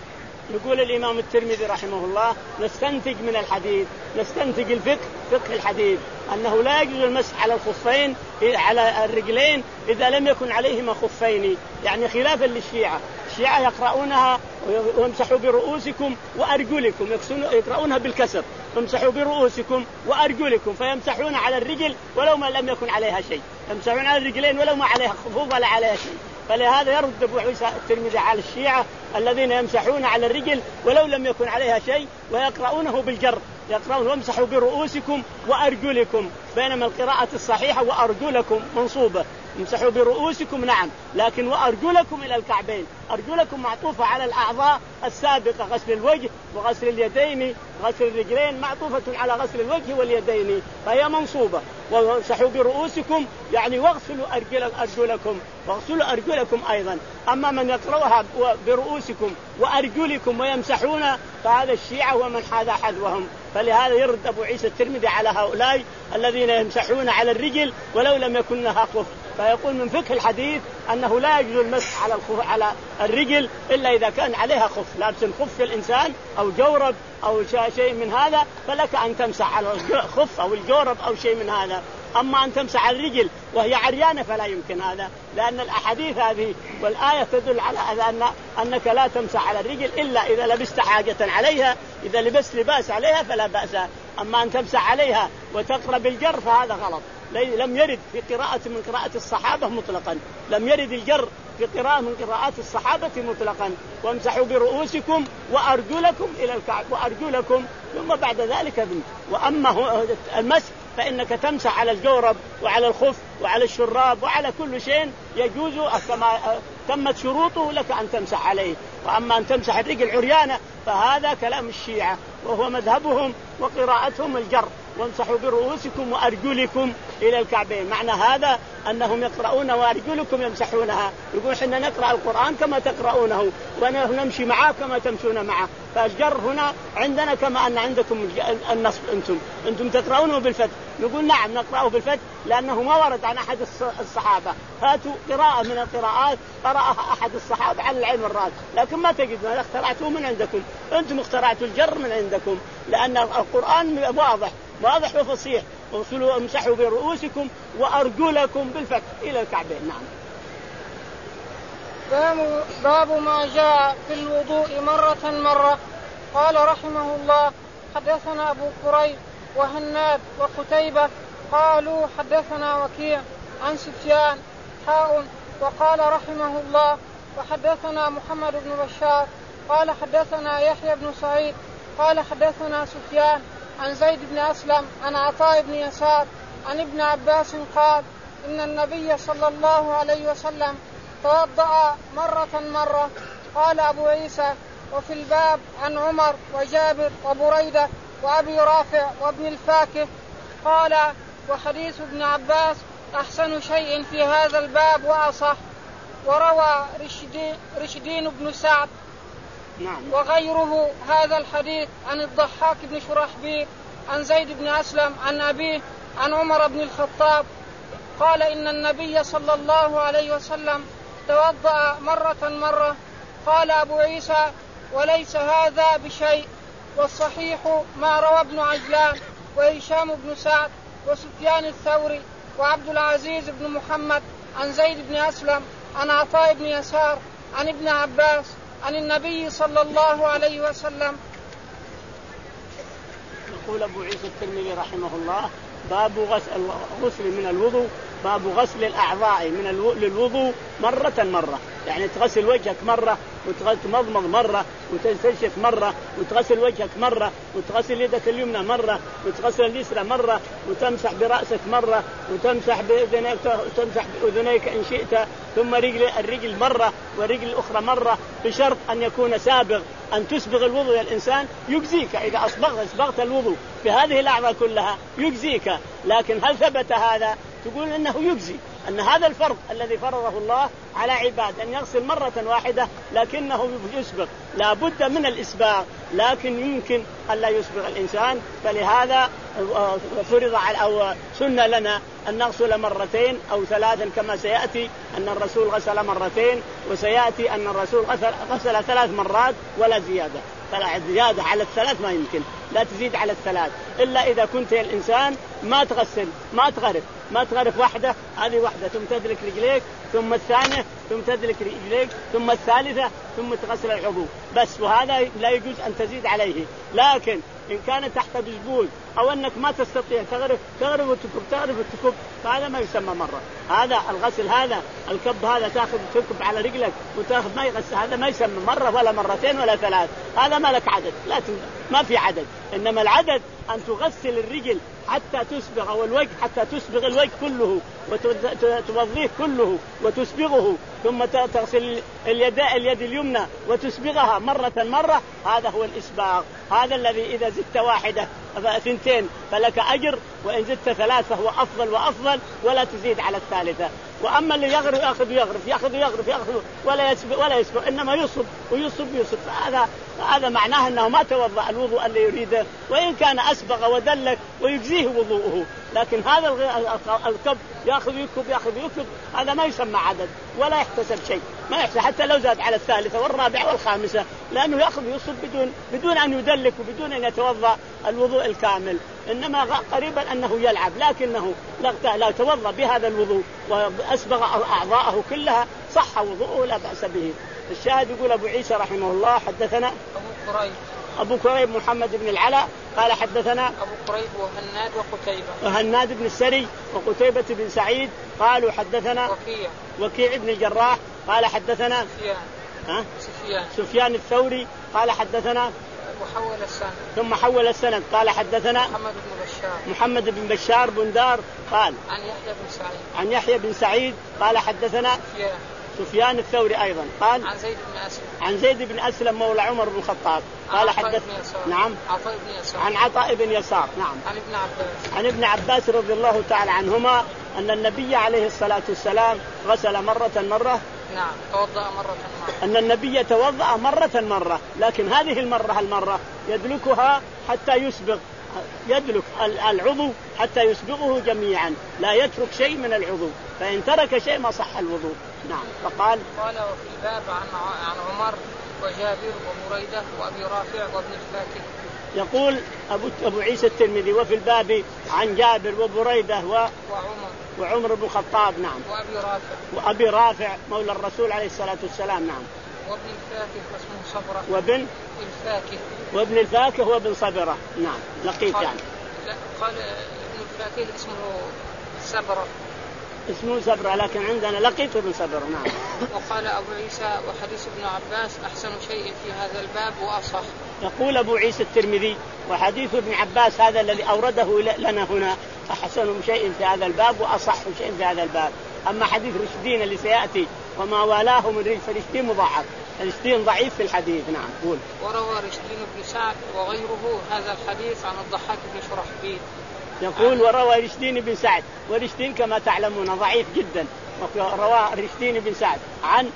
يقول الإمام الترمذي رحمه الله نستنتج من الحديث نستنتج الفقه فقه الحديث أنه لا يجوز المسح على الخفين على الرجلين إذا لم يكن عليهما خفين، يعني خلافا للشيعة. الشيعة يقرؤونها ويمسحوا برؤوسكم وأرجلكم، يقرؤونها بالكسر يمسحوا برؤوسكم وأرجلكم، فيمسحون على الرجل ولو ما لم يكن عليها شيء، يمسحون على الرجلين ولو ما عليها خفوف ولا عليها شيء. فلهذا يرد أبو عيسى الترمذي على الشيعة الذين يمسحون على الرجل ولو لم يكن عليها شيء ويقرؤونه بالجر، يقرؤون وامسحوا برؤوسكم وأرجلكم، بينما القراءة الصحيحة وأرجلكم منصوبة. امسحوا برؤوسكم نعم، لكن وأرجلكم إلى الكعبين. أرجلكم معطوفة على الأعضاء السابقة، غسل الوجه وغسل اليدين، غسل الرجلين معطوفة على غسل الوجه واليدين فهي منصوبة. وامسحوا برؤوسكم يعني واغسلوا أرجلكم واغسلوا أرجلكم أيضا. أما من يقرأها برؤوسكم وأرجلكم ويمسحون فهذا الشيعة ومن حاذا حذوهم. فلهذا يرد أبو عيسى الترمذي على هؤلاء الذين يمسحون على الرجل ولو لم يكن لها خف. فيقول من فقه الحديث أنه لا يجوز المسح على على الرجل إلا إذا كان عليها خف، لابس خف الإنسان أو جورب أو شيء من هذا فلك أن تمسح على الخف أو الجورب أو شيء من هذا. أما أن تمسح على الرجل وهي عريانة فلا يمكن هذا، لأن الأحاديث هذه والآية تدل على أن أنك لا تمسح على الرجل إلا إذا لبست حاجة عليها، إذا لبست لباس عليها فلا بأس. أما أن تمسح عليها وتقرب الجر فهذا غلط. لم يرد في قراءة من قراءة الصحابة مطلقا، لم يرد الجر في قراءة من قراءات الصحابة مطلقا. وامسحوا برؤوسكم وأرجلكم إلى الكعب وأرجلكم ثم بعد ذلك ذنب. وأما المسح فإنك تمسح على الجورب وعلى الخف وعلى الشراب وعلى كل شيء يجوز كما تمت شروطه لك أن تمسح عليه. وأما أن تمسح الرجل عريانة فهذا كلام الشيعة وهو مذهبهم وقراءتهم الجر وامسحوا برؤوسكم وأرجلكم إلى الكعبين. معنى هذا أنهم يقرؤون وأرجلكم يمسحونها، يقول حنا نقرأ القرآن كما تقرؤونه ونمشي معه كما تمشون معه. فالجر هنا عندنا كما أن عندكم النصب، أنتم أنتم تقرؤونه بالفتح، نقول نعم نقرأه بالفتح لأنه ما ورد عن أحد الصحابة. هاتوا قراءة من القراءات قرأها أحد الصحابة على العين والرأس، لكن ما تجدون هذا اخترعتوه من عندكم، أنتم اخترعتوا الجر من عندكم، لأن القرآن واضح واضح وفصيح. وصلوا امسحوا برؤوسكم وأرجلكم بالفتح إلى الكعبين. نعم. باب ما جاء في الوضوء مرة مرة. قال رحمه الله حدثنا أبو كريب وهناد وقتيبة قالوا حدثنا وكيع عن سفيان حاء. وقال رحمه الله وحدثنا محمد بن بشار قال حدثنا يحيى بن سعيد قال حدثنا سفيان عن زيد بن أسلم عن عطاء بن يسار عن ابن عباس قال إن النبي صلى الله عليه وسلم توضأ مرة مرة. قال أبو عيسى وفي الباب عن عمر وجابر وبريدة وأبي رافع وابن الفاكه. قال وحديث ابن عباس أحسن شيء في هذا الباب وأصح. وروى رشدين, رشدين بن سعد نعم. وغيره هذا الحديث عن الضحاك بن شرحبيل عن زيد بن أسلم عن أبيه عن عمر بن الخطاب قال إن النبي صلى الله عليه وسلم توضأ مرة مرة. قال أبو عيسى وليس هذا بشيء، والصحيح ما روى ابن عجلان وهشام بن سعد وسفيان الثوري وعبد العزيز بن محمد عن زيد بن أسلم عن عطاء بن يسار عن ابن عباس عن النبي صلى الله عليه وسلم. يقول أبو عيسى الترمذي رحمه الله: باب غسل من الوضوء، باب غسل الأعضاء من للوضوء مرة مرة، يعني تغسل وجهك مرة وتمضمض مرة وتستنشق مرة وتغسل وجهك مرة وتغسل يدك اليمنى مرة وتغسل اليسرى مرة وتمسح برأسك مرة وتمسح بأذنيك وتمسح بأذنيك إن شئت، ثم رجل الرجل مرة والرجل الأخرى مرة، بشرط أن يكون سابغ، أن تسبغ الوضوء الإنسان يجزيك. إذا أسبغت أسبغت الوضوء في هذه الأعضاء كلها يجزيك، لكن هل ثبت هذا؟ تقول إنه يجزي، أن هذا الفرض الذي فرضه الله على عباد أن يغسل مرة واحدة، لكنه يسبغ، لا بد من الإسباغ، لكن يمكن ألا يسبغ الإنسان، فلهذا فرض على أو سنة لنا أن نغسل مرتين أو ثلاثا، كما سيأتي أن الرسول غسل مرتين، وسيأتي أن الرسول غسل, غسل ثلاث مرات ولا زيادة، فلا زيادة على الثلاث ما يمكن، لا تزيد على الثلاث، إلا إذا كنت الإنسان ما تغسل ما تغرف ما تغرف واحدة، هذه واحدة ثم تدلك رجليك، ثم الثانية ثم تدلك رجليك، ثم الثالثة ثم تغسل العضو بس، وهذا لا يجوز أن تزيد عليه. لكن إن كان تحت بزبول أو أنك ما تستطيع تغرف تغرف وتكب تغرف وتكب، فهذا ما يسمى مرة. هذا الغسل هذا الكب هذا تأخذ تكب على رجلك وتأخذ ما يغسل، هذا ما يسمى مرة ولا مرتين ولا ثلاث، هذا ما لك عدد، لا ما في عدد. إنما العدد أن تغسل الرجل حتى تسبغ، أو الوجه حتى تسبغ الوجه كله وتوضيه كله وتسبغه، ثم تغسل اليد اليد اليمنى وتسبغها مرة مرة، هذا هو الإسباغ. هذا الذي إذا زدت واحدة ثنتين فلك أجر، وإن زدت ثلاث فهو أفضل وأفضل، ولا تزيد على الثالثة. وأما اللي يغرف يأخذ يغرف يأخذ يغرف يأخذ ولا يسبغ ولا يسبغ، إنما يصب ويصب يصب، هذا هذا معناه أنه ما توضأ الوضوء اللي يريده، وإن كان أسبغ ودلك ويجزيه وضوءه. لكن هذا الكب يأخذ يكب يأخذ يكب، هذا ما يسمى عدد ولا يحتسب شيء، ما يحتسب حتى لو زاد على الثالثة والرابعة والخامسة، لأنه يأخذ يصب بدون بدون أن يدلك وبدون أن يتوضأ الوضوء الكامل. إنما قريبا أنه يلعب، لكنه لا توضأ بهذا الوضوء وأسبغ أعضاءه كلها صح وضوءه لا بأس به. الشاهد يقول أبو عيسى رحمه الله: حدثنا أبو كريب أبو كريب محمد بن العلاء قال حدثنا أبو كريب وهناد وقتيبة وهناد بن السري وقتيبة بن سعيد قالوا حدثنا وكيع وكيع بن الجراح قال حدثنا سفيان ها؟ سفيان سفيان الثوري قال حدثنا وحول السند ثم حول السند قال حدثنا محمد بن بشار محمد بن بشار بندار قال عن يحيى بن سعيد عن يحيى بن سعيد قال حدثنا سفيان سفيان الثوري أيضا قال عن زيد بن أسلم عن زيد بن أسلم مولى عمر بن الخطاب قال حدث نعم عطاء بن يسار عن عطاء بن يسار نعم عن ابن عباس عن ابن عباس رضي الله تعالى عنهما أن النبي عليه الصلاة والسلام غسل مرة مرة نعم توضأ مرة مرة أن النبي توضأ مرة مرة، لكن هذه المرة المرة يدلكها حتى يسبغ، يدلك العضو حتى يسبغه جميعا، لا يترك شيء من العضو، فإن ترك شيء ما صح الوضوء. نعم. فقال قال وفي الباب عن عن عمر وجابر وبريدة وأبي رافع وابن الفاكه. يقول أبو أبو عيسى الترمذي: وفي الباب عن جابر وبريدة و وعمر وعمر بن الخطاب. نعم. وأبي رافع وأبي رافع مولى الرسول عليه الصلاة والسلام. نعم. وابن الفاكه واسمه صبرة. وابن الفاكه وابن الفاكه هو ابن صبرة. نعم. لقيت يعني. لا قال ابن الفاكه اسمه صبرة. اسمه صبرة، لكن عندنا لقيت ابن صبرة. نعم. وقال أبو عيسى وحديث ابن عباس أحسن شيء في هذا الباب وأصح. يقول أبو عيسى الترمذي: وحديث ابن عباس هذا الذي أورده لنا هنا أحسن شيء في هذا الباب وأصح شيء في هذا الباب. أما حديث رشدين اللي سيأتي وما والاه من رجل فرشدين مضاعف، رشدين ضعيف في الحديث. نعم. قول. وروى رشدين بن سعد وغيره هذا الحديث عن الضحاك بن شرحبيل. يقول وروى رشدين بن سعد، ورشدين كما تعلمون ضعيف جدا، روى رشدين بن سعد عن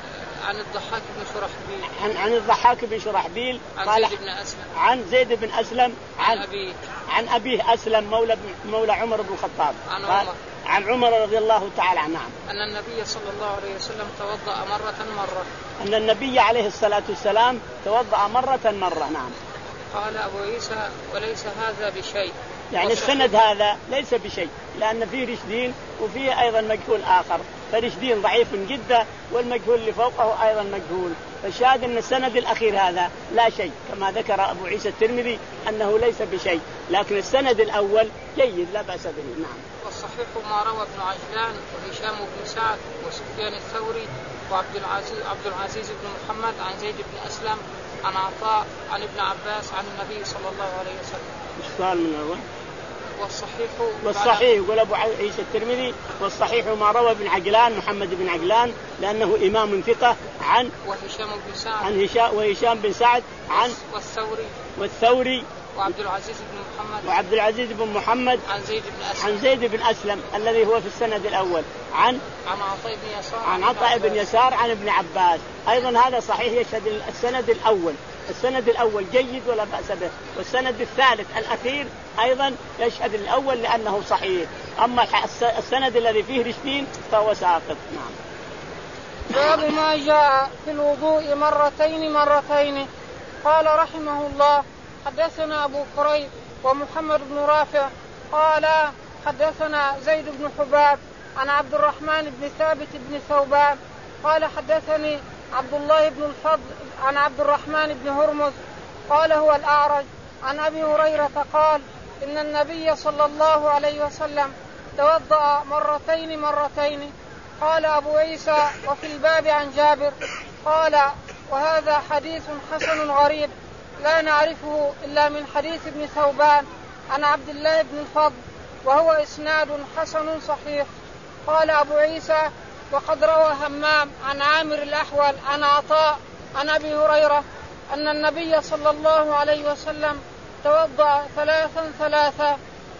عن الضحاك بن شرحبيل عن عن الضحاك بن شرحبيل قال زيد بن أسلم عن زيد بن أسلم عن, عن أبيه عن أبيه أسلم مولى مولى عمر بن الخطاب عن عمر عن عمر رضي الله تعالى عنه. نعم. أن النبي صلى الله عليه وسلم توضأ مرة مرة أن النبي عليه الصلاة والسلام توضأ مرة مرة. نعم. قال أبو عيسى وليس هذا بشيء. يعني السند هذا ليس بشيء، لأن فيه رشدين وفيه أيضا مجهول آخر، فرشدين ضعيف جدا والمجهول اللي فوقه أيضا مجهول، فالشاهد أن السند الأخير هذا لا شيء، كما ذكر أبو عيسى الترمذي أنه ليس بشيء، لكن السند الأول جيد لا بأس به. نعم. والصحيح ما روى ابن عجلان وهشام بن سعد وسفيان الثوري وعبد العزيز عبد العزيز بن محمد عن زيد بن أسلم عن عطاء عن ابن عباس عن النبي صلى الله عليه وسلم. السؤال من الأول. والصحيح والصحيح يقول أبو عيسى الترمذي والصحيح ما روى ابن عجلان محمد بن عجلان لأنه إمام ثقة عن وهشام بن سعد عن هشام وهشام بن سعد عن والثوري والثوري وعبد العزيز بن محمد وعبد العزيز بن محمد عن زيد بن أسلم عن زيد بن أسلم الذي هو في السند الأول عن عن عطاء بن يسار عن عطاء بن يسار عن ابن عباس. أيضا هذا صحيح يشهد السند الأول، السند الأول جيد ولا بأس به، والسند الثالث الأخير أيضا يشهد الأول لأنه صحيح، أما السند الذي فيه رشدين فهو ساقط. نعم. باب ما جاء في الوضوء مرتين مرتين. قال رحمه الله حدثنا أبو كريب ومحمد بن رافع قال حدثنا زيد بن حباب عن عبد الرحمن بن ثابت بن ثوبان قال حدثني عبد الله بن الفضل عن عبد الرحمن بن هرمز قال هو الأعرج عن أبي هريرة قال إن النبي صلى الله عليه وسلم توضأ مرتين مرتين. قال أبو عيسى وفي الباب عن جابر قال وهذا حديث حسن غريب لا نعرفه إلا من حديث ابن ثوبان عن عبد الله بن الفضل وهو إسناد حسن صحيح. قال أبو عيسى وقد روى همام عن عامر الأحول عن عطاء عن أبي هريرة أن النبي صلى الله عليه وسلم توضأ ثلاثا ثلاثا.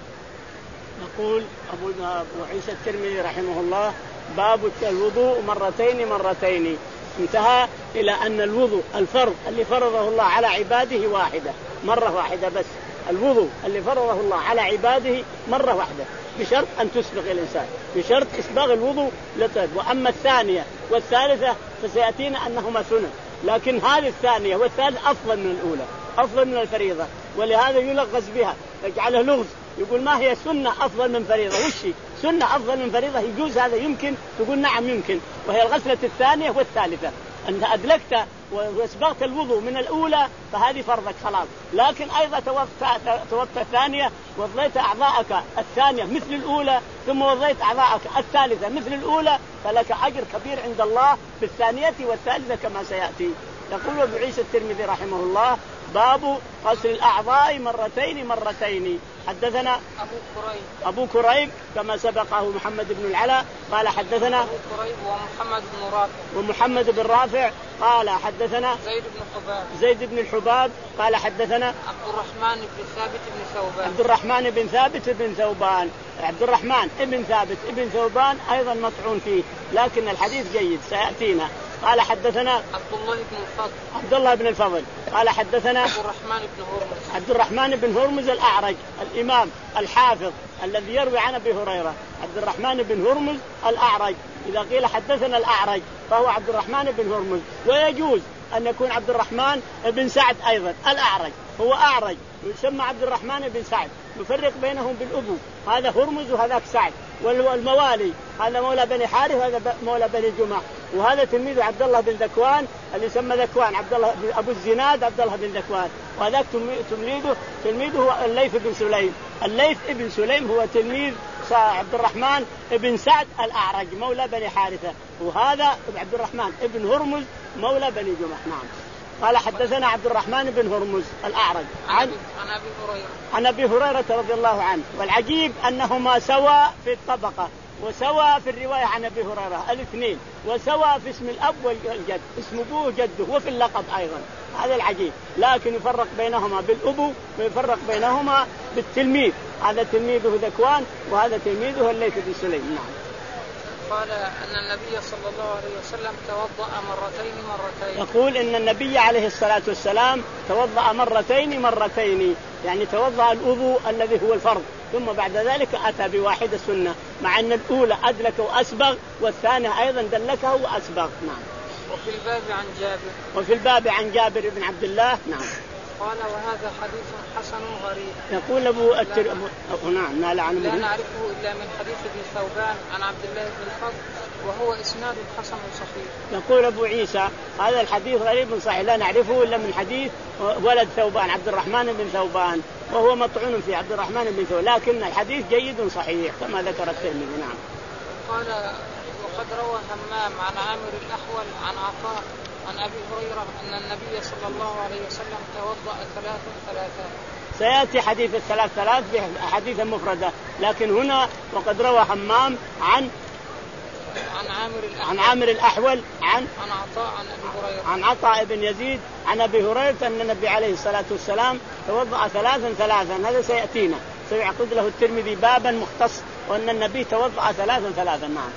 يقول أبو عيسى الترمذي رحمه الله باب الوضوء مرتين مرتين، انتهى إلى أن الوضوء الفرض اللي فرضه الله على عباده واحدة مرة واحدة بس، الوضوء اللي فرضه الله على عباده مرة واحدة بشرط أن تسبغ الإنسان، بشرط إسباغ الوضوء لطيب. وأما الثانية والثالثة فسيأتينا أنهما سنة، لكن هذه الثانية والثالثة أفضل من الأولى، أفضل من الفريضة، ولهذا يلغز بها يجعله لغز، يقول ما هي سنة أفضل من فريضة، وشي سنة أفضل من فريضة؟ يجوز هذا؟ يمكن؟ تقول نعم يمكن، وهي الغسلة الثانية والثالثة. أنت أدلكت وأسبغت الوضوء من الأولى فهذه فرضك خلاص، لكن أيضا توضأت الثانية وضيت أعضاءك الثانية مثل الأولى ثم وضيت أعضاءك الثالثة مثل الأولى فلك أجر كبير عند الله بالثانية والثالثة كما سيأتي. يقول ابو عيسى الترمذي رحمه الله باب غسل الأعضاء مرتين مرتين. حدثنا أبو كريب أبو كريب كما سبقه محمد بن العلاء قال حدثنا أبو كريب ومحمد بن رافع ومحمد بن رافع قال حدثنا زيد بن حباب زيد بن الحباب قال حدثنا عبد الرحمن بن ثابت بن ثوبان عبد الرحمن بن ثابت بن ثوبان عبد الرحمن ابن ثابت ابن ثوبان أيضا مطعون فيه لكن الحديث جيد سيأتينا. قال حدثنا عبد الله بن الفضل عبد الله بن الفضل قال حدثنا عبد الرحمن بن هرمز عبد الرحمن بن هرمز الأعرج الإمام الحافظ الذي يروي عن أبي هريرة. عبد الرحمن بن هرمز الأعرج، إذا قيل حدثنا الأعرج فهو عبد الرحمن بن هرمز، ويجوز أن يكون عبد الرحمن بن سعد أيضا الأعرج، هو أعرج يسمى عبد الرحمن بن سعد، نفرق بينهم بالأبو، هذا هرمز وهذاك سعد، والموالي هذا مولى بني حارث وهذا مولى بني جمع، وهذا تلميذ عبد الله بن ذكوان اللي يسمى ذكوان عبد الله أبو الزناد عبد الله بن ذكوان، وهذاك تلميذه تلميذه الليث بن سليم. الليث ابن سليم هو تلميذ عبد الرحمن ابن سعد الأعرج مولى بني حارثة، وهذا عبد الرحمن ابن هرمز مولى بني جمع. نعم. قال حدثنا عبد الرحمن بن هرمز الأعرج عن عن أبي هريرة عن أبي هريرة رضي الله عنه. والعجيب أنهما سوا في الطبقة وسوا في الرواية عن أبي هريرة الاثنين، وسوا في اسم الأب والجد، اسم أبوه جده، وفي اللقب أيضا، هذا العجيب، لكن يفرق بينهما بالأبو ويفرق بينهما بالتلميذ، هذا تلميذه ذكوان وهذا تلميذه الليث بن سليم. نعم. قال أن النبي صلى الله عليه وسلم توضأ مرتين مرتين. يقول إن النبي عليه الصلاة والسلام توضأ مرتين مرتين، يعني توضأ الوضوء الذي هو الفرض، ثم بعد ذلك أتى بواحدة سنة، مع أن الأولى أدلك وأسبغ والثانية أيضا دلكه وأسبغ. نعم. وفي الباب عن جابر وفي الباب عن جابر بن عبد الله. نعم. قال وهذا حديث حسن غريب. يقول أبو التر... أبو... نعم لا, لا, لا نعرفه إلا من حديث ابن ثوبان عن عبد الله بن الفضل وهو إسناد حسن صحيح. يقول أبو عيسى هذا الحديث غريب صحيح لا نعرفه إلا من حديث ولد ثوبان عبد الرحمن بن ثوبان وهو مطعون في عبد الرحمن بن ثوبان لكن الحديث جيد صحيح كما ذكر الترمذي. نعم. قال وقد روى همام عن عامر الأحول عن عطاء عن أبي هريرة أن النبي صلى الله عليه وسلم توضأ ثلاث ثلاثا. سيأتي حديث الثلاث ثلاث بحديث مفردة لكن هنا وقد روى همام عن عن عامر الأحول عن عامر الأحول عن عن عطاء عن أبي هريرة عن عطاء بن يزيد عن أبي هريرة أن النبي عليه الصلاة والسلام توضأ ثلاثا ثلاثا. هذا سيأتينا سيعقد له الترمذي بابا مختص وأن النبي توضأ ثلاثا ثلاثا. نعم.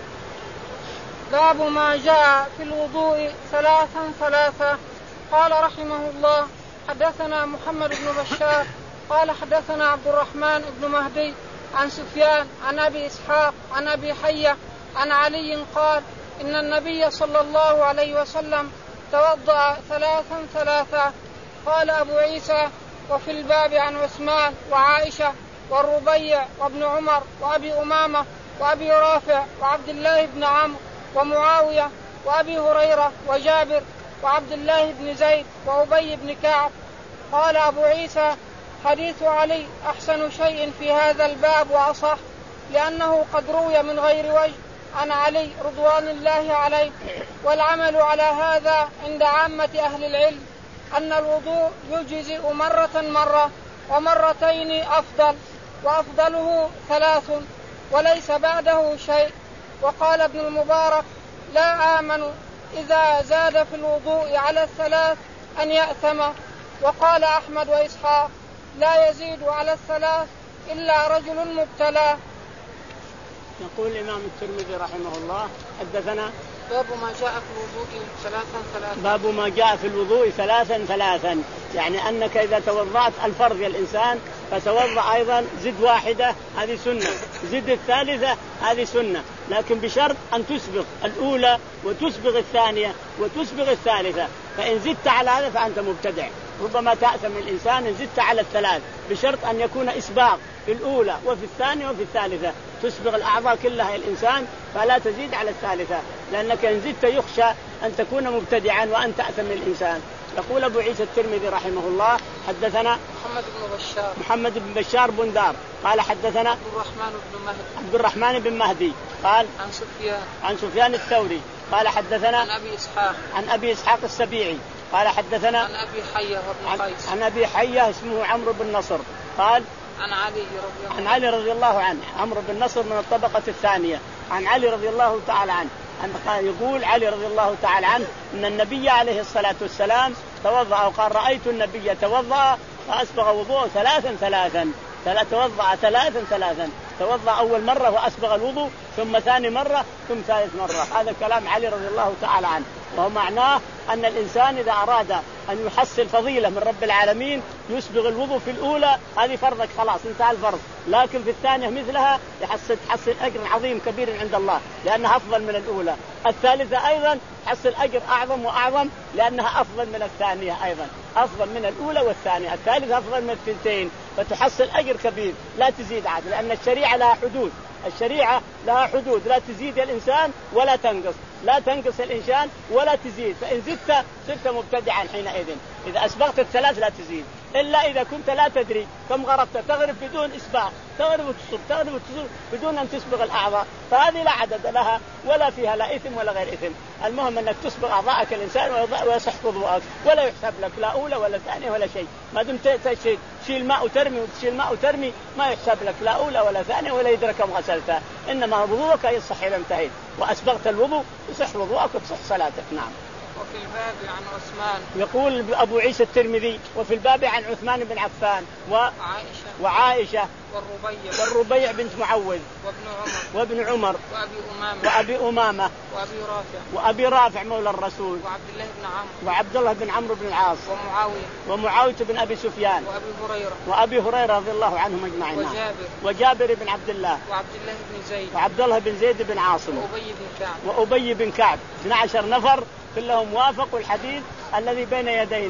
باب ما جاء في الوضوء ثلاثا ثلاثا. قال رحمه الله حدثنا محمد بن بشار قال حدثنا عبد الرحمن بن مهدي عن سفيان عن أبي إسحاق عن أبي حية عن علي قال إن النبي صلى الله عليه وسلم توضأ ثلاثا ثلاثا. قال أبو عيسى وفي الباب عن عثمان وعائشة والربيع وابن عمر وأبي أمامة وأبي رافع وعبد الله بن عمرو ومعاوية وأبي هريرة وجابر وعبد الله بن زيد وأبي بن كعب. قال أبو عيسى حديث علي أحسن شيء في هذا الباب وأصح لأنه قد روي من غير وجه عن علي رضوان الله عليه. والعمل على هذا عند عامة أهل العلم أن الوضوء يجزئ مرة مرة ومرتين أفضل وأفضله ثلاث وليس بعده شيء. وقال ابن المبارك لا آمن إذا زاد في الوضوء على الثلاث أن يأثم. وقال أحمد وإسحاق لا يزيد على الثلاث إلا رجل مبتلى. يقول الإمام الترمذي رحمه الله حدثنا باب ما جاء في الوضوء ثلاثا ثلاثا. باب ما جاء في الوضوء ثلاثا ثلاثا يعني أنك إذا توضأت الفرض يا الإنسان فتوضأ أيضا زد واحدة هذه سنة زد الثالثة هذه سنة لكن بشرط أن تسبق الأولى وتسبق الثانية وتسبق الثالثة. فإن زدت على هذا فأنت مبتدع ربما تأثم الإنسان إن زدت على الثلاث بشرط أن يكون إسباق في الأولى وفي الثانية وفي الثالثة تسبق الأعضاء كلها الإنسان فلا تزيد على الثالثة لأنك إن زدت يخشى أن تكون مبتدعا وأن تأثم الإنسان. يقول أبو عيسى الترمذي رحمه الله حدثنا محمد بن بشار محمد بن بشار بندار قال حدثنا عبد الرحمن بن مهدي عبد الرحمن بن مهدي قال عن سفيان عن سفيان الثوري قال حدثنا عن أبي إسحاق عن أبي إسحاق السبيعي قال حدثنا عن أبي حية وابن قيس عن أبي حية اسمه عمرو بن نصر قال عن علي رضي الله عن علي رضي الله عنه. عمرو بن نصر من الطبقة الثانية عن علي رضي الله تعالى عنه أن يقول علي رضي الله تعالى عنه أن النبي عليه الصلاة والسلام توضأ وقال رأيت النبي توضأ فأسبغ وضوء ثلاثا ثلاثا توضأ ثلاثا ثلاثا توضأ أول مرة وأسبغ الوضوء ثم ثاني مرة ثم ثالث مرة. هذا كلام علي رضي الله تعالى عنه وهو معناه أن الإنسان إذا أراد أن يحصل فضيلة من رب العالمين يسبغ الوضوء في الأولى هذه فرضك خلاص انتهى الفرض لكن في الثانية مثلها يحصل تحصل أجر عظيم كبير عند الله لأنها أفضل من الأولى. الثالثة أيضا تحصل أجر أعظم وأعظم لأنها أفضل من الثانية أيضا أفضل من الأولى والثانية. الثالثة أفضل من الثنتين فتحصل أجر كبير لا تزيد عاد لأن الشريعة لها حدود الشريعة لها حدود لا تزيد الإنسان ولا تنقص لا تنقص الإنسان ولا تزيد. فإن زدت صرت مبتدعا حينئذ. إذا أسبغت الثلاث لا تزيد إلا إذا كنت لا تدري كم غربت تغرب بدون إسباغ تغرب وتصب تغرب وتصب بدون أن تسبغ الأعضاء فهذه لا عدد لها ولا فيها لا إثم ولا غير إثم. المهم أنك تسبغ أعضاءك الإنسان ويصح وضوءك ولا يحسب لك لا أولى ولا ثانية ولا شيء ما دمت تشيل ماء وترمي وتشيل ماء وترمي ما يحسب لك لا أولى ولا ثانية ولا يدرك كم غسلتها إنما وضوءك يصح إذا انتهيت وأسبغت الوضوء يصح وضوءك وتصح صلاتك. نعم. وفي الباب عن عثمان يقول أبو عيسى الترمذي وفي الباب عن عثمان بن عفان وعائشة وعائشة والربيع والربيع بنت معوذ وابن عمر وابن عمر وأبي أمامة وأبي أمامة وأبي رافع وأبي رافع مولى الرسول وعبد الله بن عمرو وعبد الله بن عمرو بن العاص ومعاوية ومعاوية بن أبي سفيان وأبي هريرة وأبي هريرة رضي الله عنهم أجمعين وجابر وجابر بن عبد الله وعبد الله بن زيد وعبد الله بن زيد بن عاصم وأبي بن كعب وأبي بن كعب اثنا عشر نفر كلهم وافقوا الحديث الذي بين يدينا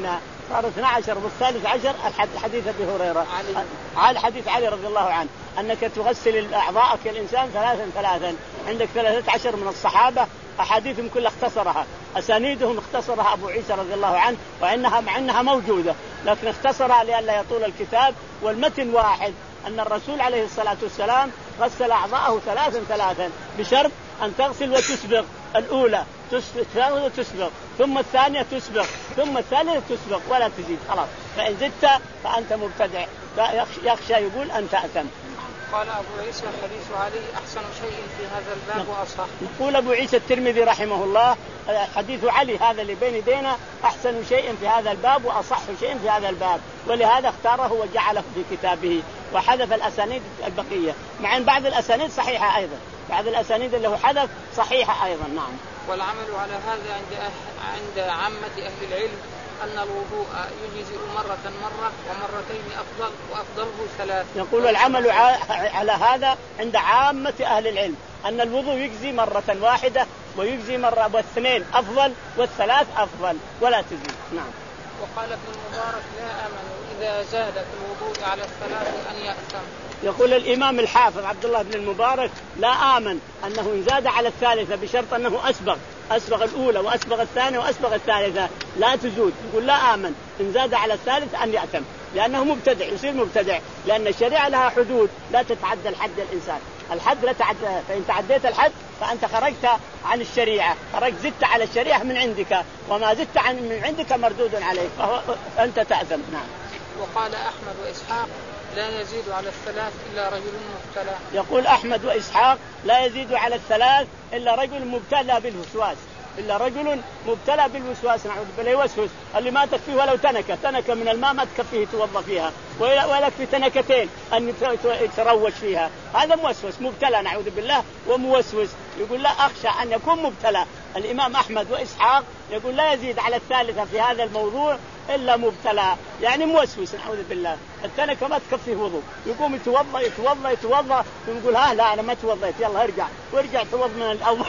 صار اثنا عشر، والثالث عشر حديث أبي هريرة على حديث علي رضي الله عنه أنك تغسل أعضاءك الإنسان ثلاثا ثلاثا. عندك ثلاثة عشر من الصحابة أحاديثهم كلها اختصرها، أسانيدهم اختصرها أبو عيسى رضي الله عنه، وإنها مع أنها موجودة لكن اختصرها لئلا يطول الكتاب، والمتن واحد أن الرسول عليه الصلاة والسلام غسل أعضاءه ثلاثا ثلاثا بشرط أن تغسل وتسبغ، الأولى تسبغ وتسبغ، ثم الثانية تسبغ، ثم الثالثة تسبغ، ولا تزيد خلاص. فإن زدت فأنت مبتدع، يخشى يقول أن تأثم. قال أبو عيسى حديث علي أحسن شيء في هذا الباب وأصح. يقول أبو عيسى الترمذي رحمه الله حديث علي هذا اللي بين يدينا أحسن شيء في هذا الباب وأصح شيء في هذا الباب، ولهذا اختاره وجعله في كتابه وحذف الأسانيد البقية، مع أن بعض الأسانيد صحيحة أيضا، بعض الأسانيد اللي هو حذف صحيحة أيضا. نعم. والعمل على هذا عند عند عامة أهل العلم أن الوضوء يجزئ مرة مرة ومرتين أفضل، وأفضله ثلاث. يقول العمل على هذا عند عامة أهل العلم أن الوضوء يجزي مرة واحدة ويجزي مرة، واثنين أفضل والثلاث أفضل ولا تزيد. نعم. وقال ابن المبارك لا أمن إذا زاد في الوضوء على الثلاث أن يأثم. يقول الإمام الحافظ عبد الله بن المبارك لا آمن أنه إن زاد على الثالثة بشرط أنه أسبغ أسبغ الأولى وأسبغ الثانية وأسبغ الثالثة لا تزود. يقول لا آمن إن زاد على الثالثة أن يأثم، لأنه مبتدع يصير مبتدع، لأن الشريعة لها حدود لا تتعدى الحد الإنسان، الحد لا تعدى، فإن تعديت الحد فأنت خرجت عن الشريعة، خرجت زدت على الشريعة من عندك، وما زدت عن من عندك مردود عليك فأنت تأثم. نعم. وقال أحمد وإسحاق لا يزيد على الثلاث إلا رجل مبتلى. يقول أحمد وإسحاق لا يزيد على الثلاث إلا رجل مبتلى بالوسواس، إلا رجل مبتلى بالوسواس نعوذ بالله يوسوس، اللي ما تكفيه ولو تنكة تنكة من الماء ما تكفيه يتوضأ فيها، ولا في تنكتين أن يتروش فيها، هذا موسوس مبتلى نعوذ بالله وموسوس. يقول لا أخشى أن يكون مبتلى. الإمام أحمد وإسحاق يقول لا يزيد على الثالثة في هذا الموضوع إلا مبتلى، يعني موسوس نعوذ بالله، التنكة ما تكفيه وضوء، يقوم يتوضأ يتوضأ يتوضأ ويقول ها لا أنا ما توضيت يلا ارجع وارجع توضأ من الأول.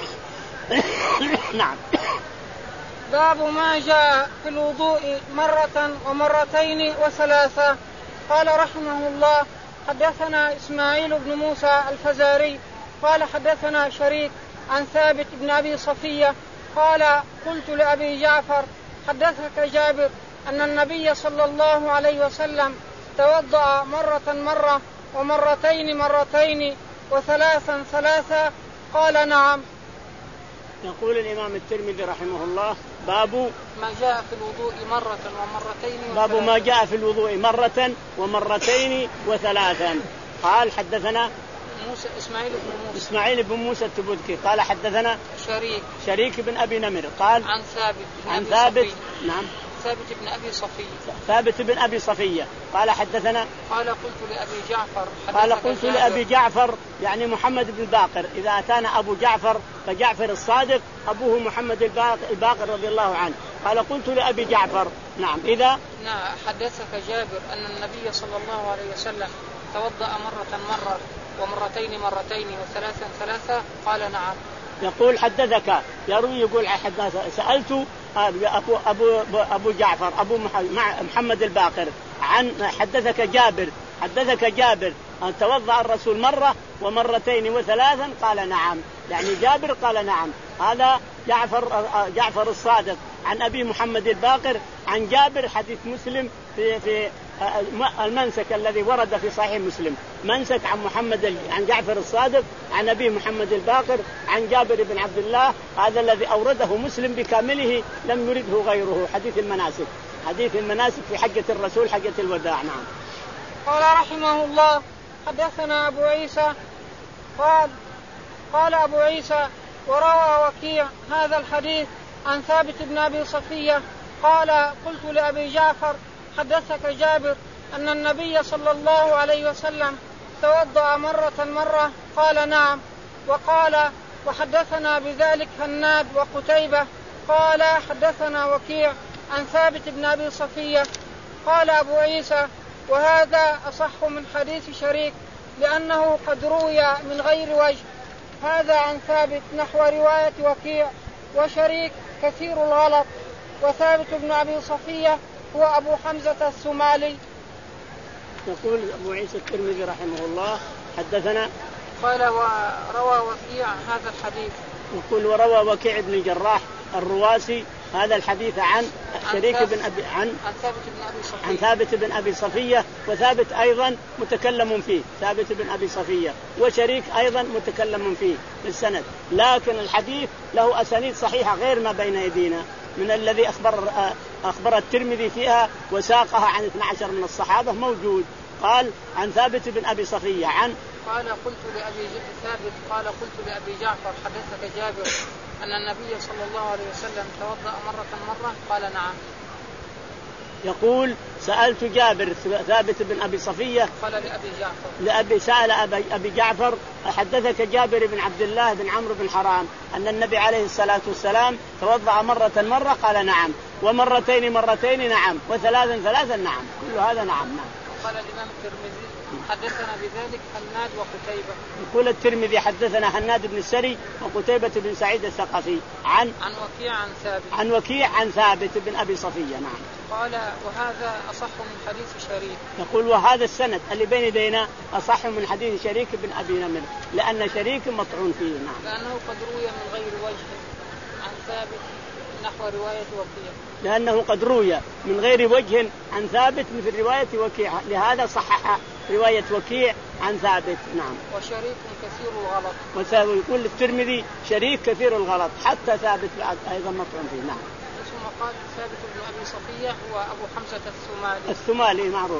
نعم. باب ما جاء في الوضوء مرة ومرتين وثلاثة. قال رحمه الله حدثنا إسماعيل بن موسى الفزاري قال حدثنا شريك عن ثابت بن أبي صفية قال قلت لأبي جعفر حدثك جابر أن النبي صلى الله عليه وسلم توضأ مرة مرة ومرتين مرتين وثلاثا ثلاثة؟ قال نعم. يقول الإمام الترمذي رحمه الله باب ما جاء في الوضوء مرة ومرتين باب ما جاء في الوضوء مرة ومرتين وثلاثا. قال حدثنا موسى إسماعيل بن موسى إسماعيل بن موسى التبوذكي قال حدثنا شريك شريك بن أبي نمر قال عن ثابت بن عن أبي ثابت صفية. نعم ثابت بن أبي صفية ثابت بن أبي صفية قال حدثنا قال قلت لأبي جعفر قال قلت لأبي جعفر يعني محمد بن باقر، إذا أتانا أبو جعفر فجعفر الصادق أبوه محمد الباقر رضي الله عنه. قال قلت لأبي جعفر نعم إذا نعم حدثك جابر أن النبي صلى الله عليه وسلم توضأ مرة مرة ومرتين مرتين وثلاثا ثلاثة؟ قال نعم. يقول حدثك يروي يقول حدث سألت أبو, أبو, أبو جعفر أبو محمد الباقر عن حدثك جابر حدثك جابر أن توضأ الرسول مرة ومرتين وثلاثا؟ قال نعم، يعني جابر قال نعم. هذا جعفر جعفر الصادق عن أبي محمد الباقر عن جابر، حديث مسلم في في المنسك الذي ورد في صحيح مسلم، منسك عن محمد عن جعفر الصادق عن أبي محمد الباقر عن جابر بن عبد الله، هذا الذي أورده مسلم بكامله لم يرده غيره، حديث المناسك حديث المناسك في حجة الرسول حجة الوداع. نعم. قال رحمه الله حدثنا أبو عيسى قال قال أبو عيسى وروى وكيع هذا الحديث عن ثابت بن أبي صفية قال قلت لأبي جعفر حدثك جابر أن النبي صلى الله عليه وسلم توضأ مرة مرة؟ قال نعم. وقال وحدثنا بذلك هناد وقتيبة قال حدثنا وكيع عن ثابت بن أبي صفية. قال أبو عيسى وهذا أصح من حديث شريك لأنه قد روي من غير وجه، هذا عن ثابت نحو رواية وكيع، وشريك كثير الغلط، وثابت بن أبي صفية هو أبو حمزة الثمالي. يقول أبو عيسى الترمذي رحمه الله حدثنا قال وروى وكيع هذا الحديث. يقول وروى وكيع بن الجراح الرواسي هذا الحديث عن شريك بن أبي عن عن ثابت بن أبي صفية عن ثابت بن أبي صفية وثابت أيضا متكلم فيه ثابت بن أبي صفية وشريك أيضا متكلم فيه في السند، لكن الحديث له أسانيد صحيحة غير ما بين يدينا من الذي أخبر أخبر الترمذي فيها وساقها عن اثني عشر من الصحابة موجود. قال عن ثابت بن أبي صفية عن قال قلت لأبي ثابت قال قلت لأبي جعفر حدثك جابر أن النبي صلى الله عليه وسلم توضأ مرة مرة؟ قال نعم. يقول سألت جابر ثابت بن أبي صفية قال لأبي جعفر لأبي سأل أبي, أبي جعفر حدثك جابر بن عبد الله بن عمرو بن حرام أن النبي عليه الصلاة والسلام توضأ مرة مرة؟ قال نعم. ومرتين مرتين؟ نعم. وثلاثا ثلاثا؟ نعم. كل هذا نعم. نعم. قال الإمام الترمذي حدثنا بذلك حناد وقتيبة. يقول الترمذي حدثنا حناد بن السري وقتيبة بن سعيد الثقفي عن عن وكيع عن ثابت عن وكيع عن ثابت بن أبي صفية. نعم. قال وهذا أصح من حديث شريك. يقول وهذا السند اللي بين يدينا أصح من حديث شريك بن أبي نمر لأن شريك مطعون فيه. نعم. لأنه قد روي من غير وجه عن ثابت نحو رواية وكيع. لأنه قد روي من غير وجه عن ثابت مثل رواية وكيع، لهذا صحح رواية وكيع عن ثابت. نعم. وشريك كثير الغلط. ويقول الترمذي شريك كثير الغلط حتى ثابت بعد أيضا مطعون فيه. نعم. ثم قال ثابت بن أبي صفية هو أبو حمزة الثمالي. الثمالي معروف.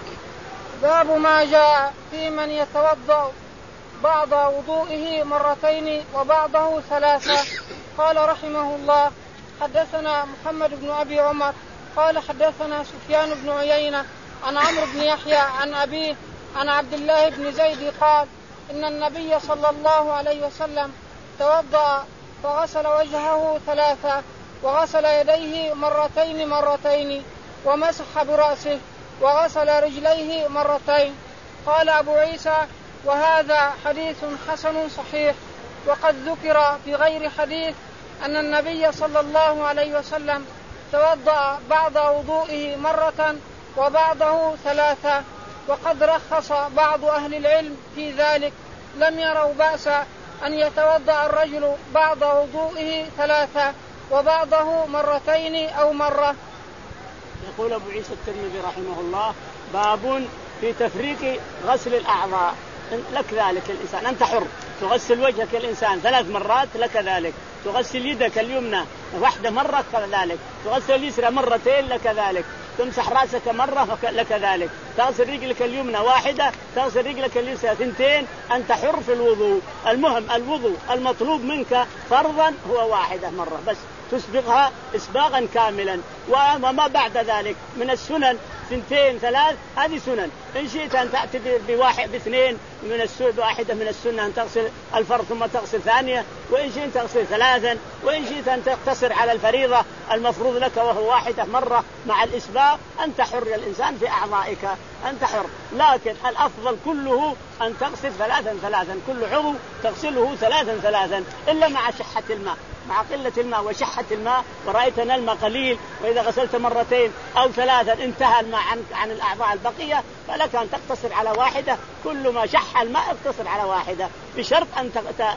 باب ما جاء في من يتوضأ بعض وضوئه مرتين وبعضه ثلاثة. قال رحمه الله حدثنا محمد بن أبي عمر قال حدثنا سفيان بن عيينة عن عمرو بن يحيى عن أبيه عن عبد الله بن زيد قال إن النبي صلى الله عليه وسلم توضأ فغسل وجهه ثلاثة وغسل يديه مرتين مرتين ومسح برأسه وغسل رجليه مرتين. قال أبو عيسى وهذا حديث حسن صحيح. وقد ذكر في غير حديث أن النبي صلى الله عليه وسلم توضأ بعض وضوئه مرة وبعضه ثلاثة، وقد رخص بعض أهل العلم في ذلك، لم يروا بأسا أن يتوضأ الرجل بعض وضوئه ثلاثة وبعضه مرتين أو مرة. يقول أبو عيسى الترمذي رحمه الله باب في تفريق غسل الأعضاء. لك ذلك الإنسان، أنت حر، تغسل وجهك الإنسان ثلاث مرات لك ذلك، تغسل يدك اليمنى واحدة مرة كذلك، تغسل اليسرى مرتين لك ذلك، تمسح رأسك مرة لك ذلك، تغسل رجلك اليمنى واحدة، تغسل رجلك اليسرى ثنتين. أنت حر في الوضوء. المهم الوضوء المطلوب منك فرضا هو واحدة مرة بس، تسبغها إسباغا كاملا، وما بعد ذلك من السنن سنتين ثلاث هذه سنن. إن شئت أن تأتي بواحد باثنين من السنن، واحدة من السنة أن تغسل الفرض ثم تغسل ثانية، وإن شئت تغسل ثلاثا، وإن شئت أن تقتصر على الفريضة المفروض لك وهو واحدة مرة مع الإسباغ. أنت حر الإنسان في أعضائك، أنت حر، لكن الأفضل كله أن تغسل ثلاثا ثلاثا، كل عضو تغسله ثلاثا ثلاثا إلا مع شحة الماء، مع قلة الماء وشحة الماء، ورأيت أن الماء قليل وإذا غسلت مرتين أو ثلاثا انتهى الماء عن, عن الأعضاء البقية، فلك أن تقتصر على واحدة. كل ما شح الماء اقتصر على واحدة، بشرط أن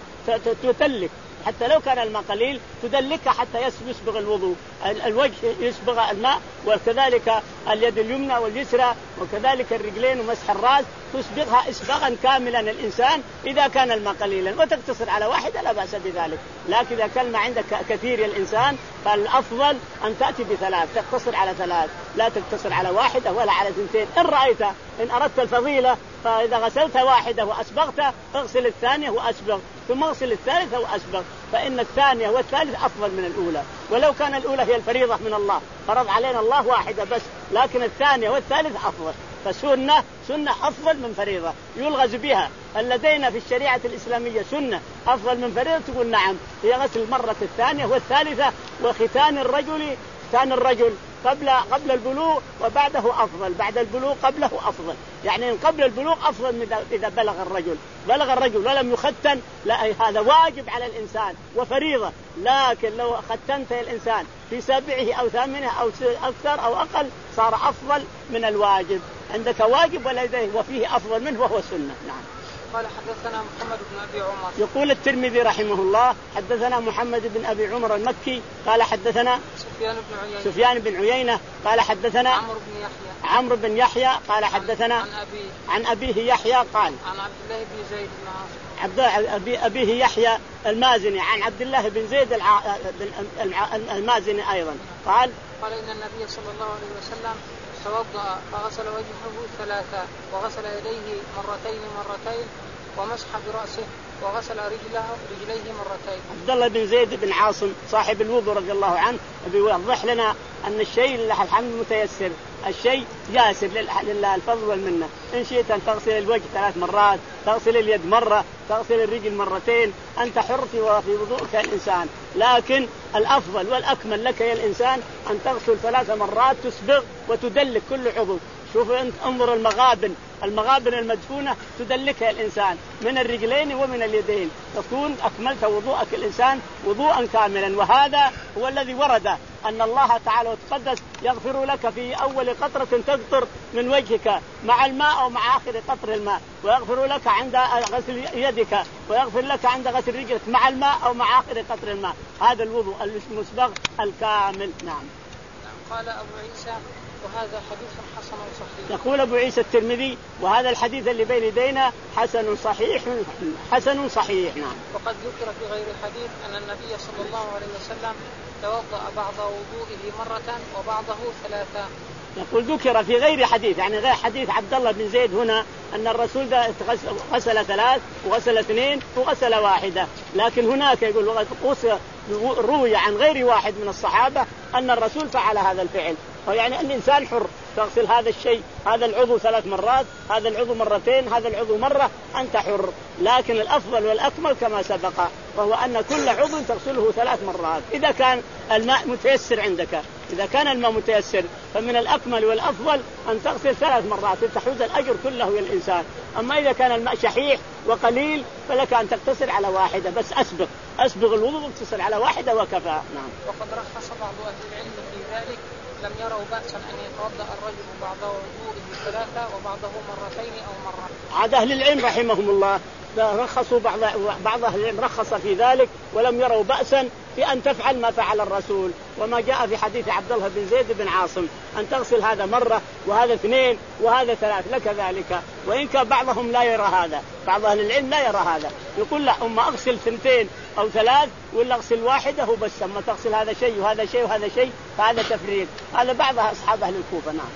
تتلك حتى لو كان الماء قليل تدلك حتى يسبغ الوضوء، الوجه يسبغ الماء، وكذلك اليد اليمنى واليسرى، وكذلك الرجلين ومسح الرأس تسبغها إسباغا كاملا الإنسان إذا كان الماء قليلا، وتقتصر على واحدة لا بأس بذلك. لكن إذا كان الماء عندك كثير يا الإنسان فالأفضل أن تأتي بثلاث، تقتصر على ثلاث، لا تقتصر على واحدة ولا على اثنتين. إن رأيت إن أردت الفضيلة فإذا غسلت واحدة وأسبغت اغسل الثانية وأسبغ، ثم اغسل الثالثة وأسبغ، فإن الثانية والثالثة أفضل من الأولى. ولو كان الأولى هي الفريضة من الله، فرض علينا الله واحدة بس، لكن الثانية والثالثة أفضل، فسنة سنة أفضل من فريضة يلغز بها. لدينا في الشريعة الإسلامية سنة أفضل من فريضة، تقول نعم، هي غسل المرة الثانية والثالثة، وختان الرجل ختان الرجل قبل قبل البلوغ وبعده أفضل، بعد البلوغ قبله أفضل. يعني قبل البلوغ أفضل من إذا بلغ الرجل. بلغ الرجل ولم يختن لا هذا واجب على الإنسان وفريضة، لكن لو ختنت الإنسان في سابعه أو ثامنه أو أكثر أو أقل صار أفضل من الواجب. عندك واجب ولديه وفيه أفضل منه وهو سنة. نعم. قال حدثنا محمد بن أبي عمر. يقول الترمذي رحمه الله حدثنا محمد بن أبي عمر المكي قال حدثنا سفيان بن عيينة. سفيان بن عيينة قال حدثنا عمرو بن يحيى. عمرو بن يحيى قال حدثنا عن, عن, أبيه. عن أبيه يحيى قال عن عبد الله بن زيد بن عاصم. عبد أبي أبيه يحيى المازني عن عبد الله بن زيد الع... المازني أيضا قال قال إن النبي صلى الله عليه وسلم توضأ فغسل وجهه ثلاثة وغسل يديه مرتين مرتين ومسح برأسه وغسل رجله رجليه مرتين. عبد الله بن زيد بن عاصم صاحب الوضوء رضي الله عنه بيوضح لنا أن الشيء لله الحمد متيسر، الشيء ياسر لله الفضل والمنة. إن شئت أن تغسل الوجه ثلاث مرات، تغسل اليد مرة، تغسل الرجل مرتين، أنت حر في وضوءك الإنسان، لكن الأفضل والأكمل لك يا الإنسان أن تغسل ثلاث مرات تسبغ وتدلك كل عضو. شوف أنت انظر المغابن المغابن المدفونة تدلكها الإنسان من الرجلين ومن اليدين، تكون أكملت وضوءك الإنسان وضوءا كاملا. وهذا هو الذي ورد أن الله تعالى وتقدس يغفر لك في أول قطرة تقطر من وجهك مع الماء أو مع آخر قطر الماء، ويغفر لك عند غسل يدك، ويغفر لك عند غسل رجلك مع الماء أو مع آخر قطر الماء. هذا الوضوء المسبغ الكامل. نعم. قال أبو عيسى وهذا حديث حسن صحيح. يقول أبو عيسى الترمذي وهذا الحديث اللي بين يدينا حسن صحيح حسن صحيح. نعم. وقد ذكر في غير الحديث أن النبي صلى الله عليه وسلم توضأ بعض وضوئه مرة وبعضه ثلاثة. يقول ذكر في غير حديث يعني غير حديث عبد الله بن زيد هنا أن الرسول ده غسل ثلاث وغسل اثنين وغسل واحدة، لكن هناك يقول روي عن غير واحد من الصحابة أن الرسول فعل هذا الفعل. يعني الإنسان حر تغسل هذا الشيء هذا العضو ثلاث مرات، هذا العضو مرتين، هذا العضو مرة، أنت حر. لكن الأفضل والأكمل كما سبق وهو أن كل عضو تغسله ثلاث مرات إذا كان الماء متيسر عندك. إذا كان الماء متيسر فمن الأكمل والأفضل أن تغسل ثلاث مرات تحوز الأجر كله يا الإنسان. أما إذا كان الماء شحيح وقليل فلك أن تقتصر على واحدة بس، أسبغ أسبغ الوضوء واقتصر على واحدة وكفى. نعم. وقد رخص بعض أهل العلم في ذلك، لم يروا بأسا أن يتوضأ الرجل بعض وضوءه ثلاثة وبعضه مرتين أو مرة. عاد أهل العلم رحمهم الله رخصوا بعض بعض أهل العلم رخص في ذلك ولم يروا بأسا في أن تفعل ما فعل الرسول وما جاء في حديث عبد الله بن زيد بن عاصم أن تغسل هذا مرة وهذا اثنين وهذا ثلاث لك ذلك. وإن كان بعضهم لا يرى هذا، بعض أهل العلم لا يرى هذا، يقول لا أما أغسل ثنتين أو ثلاث ولا أغسل واحدة هو بس، أما تغسل هذا شيء وهذا شيء وهذا شيء فهذا تفريط. هذا بعض أصحاب أهل الكوفة. نعم.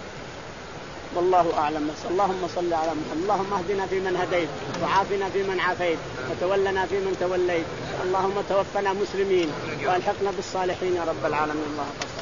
والله أعلم. بس اللهم صل على محمد. اللهم اهدنا فيمن هديت وعافنا فيمن عافيت وتولنا فيمن توليت. اللهم توفنا مسلمين والحقنا بالصالحين يا رب العالمين. الله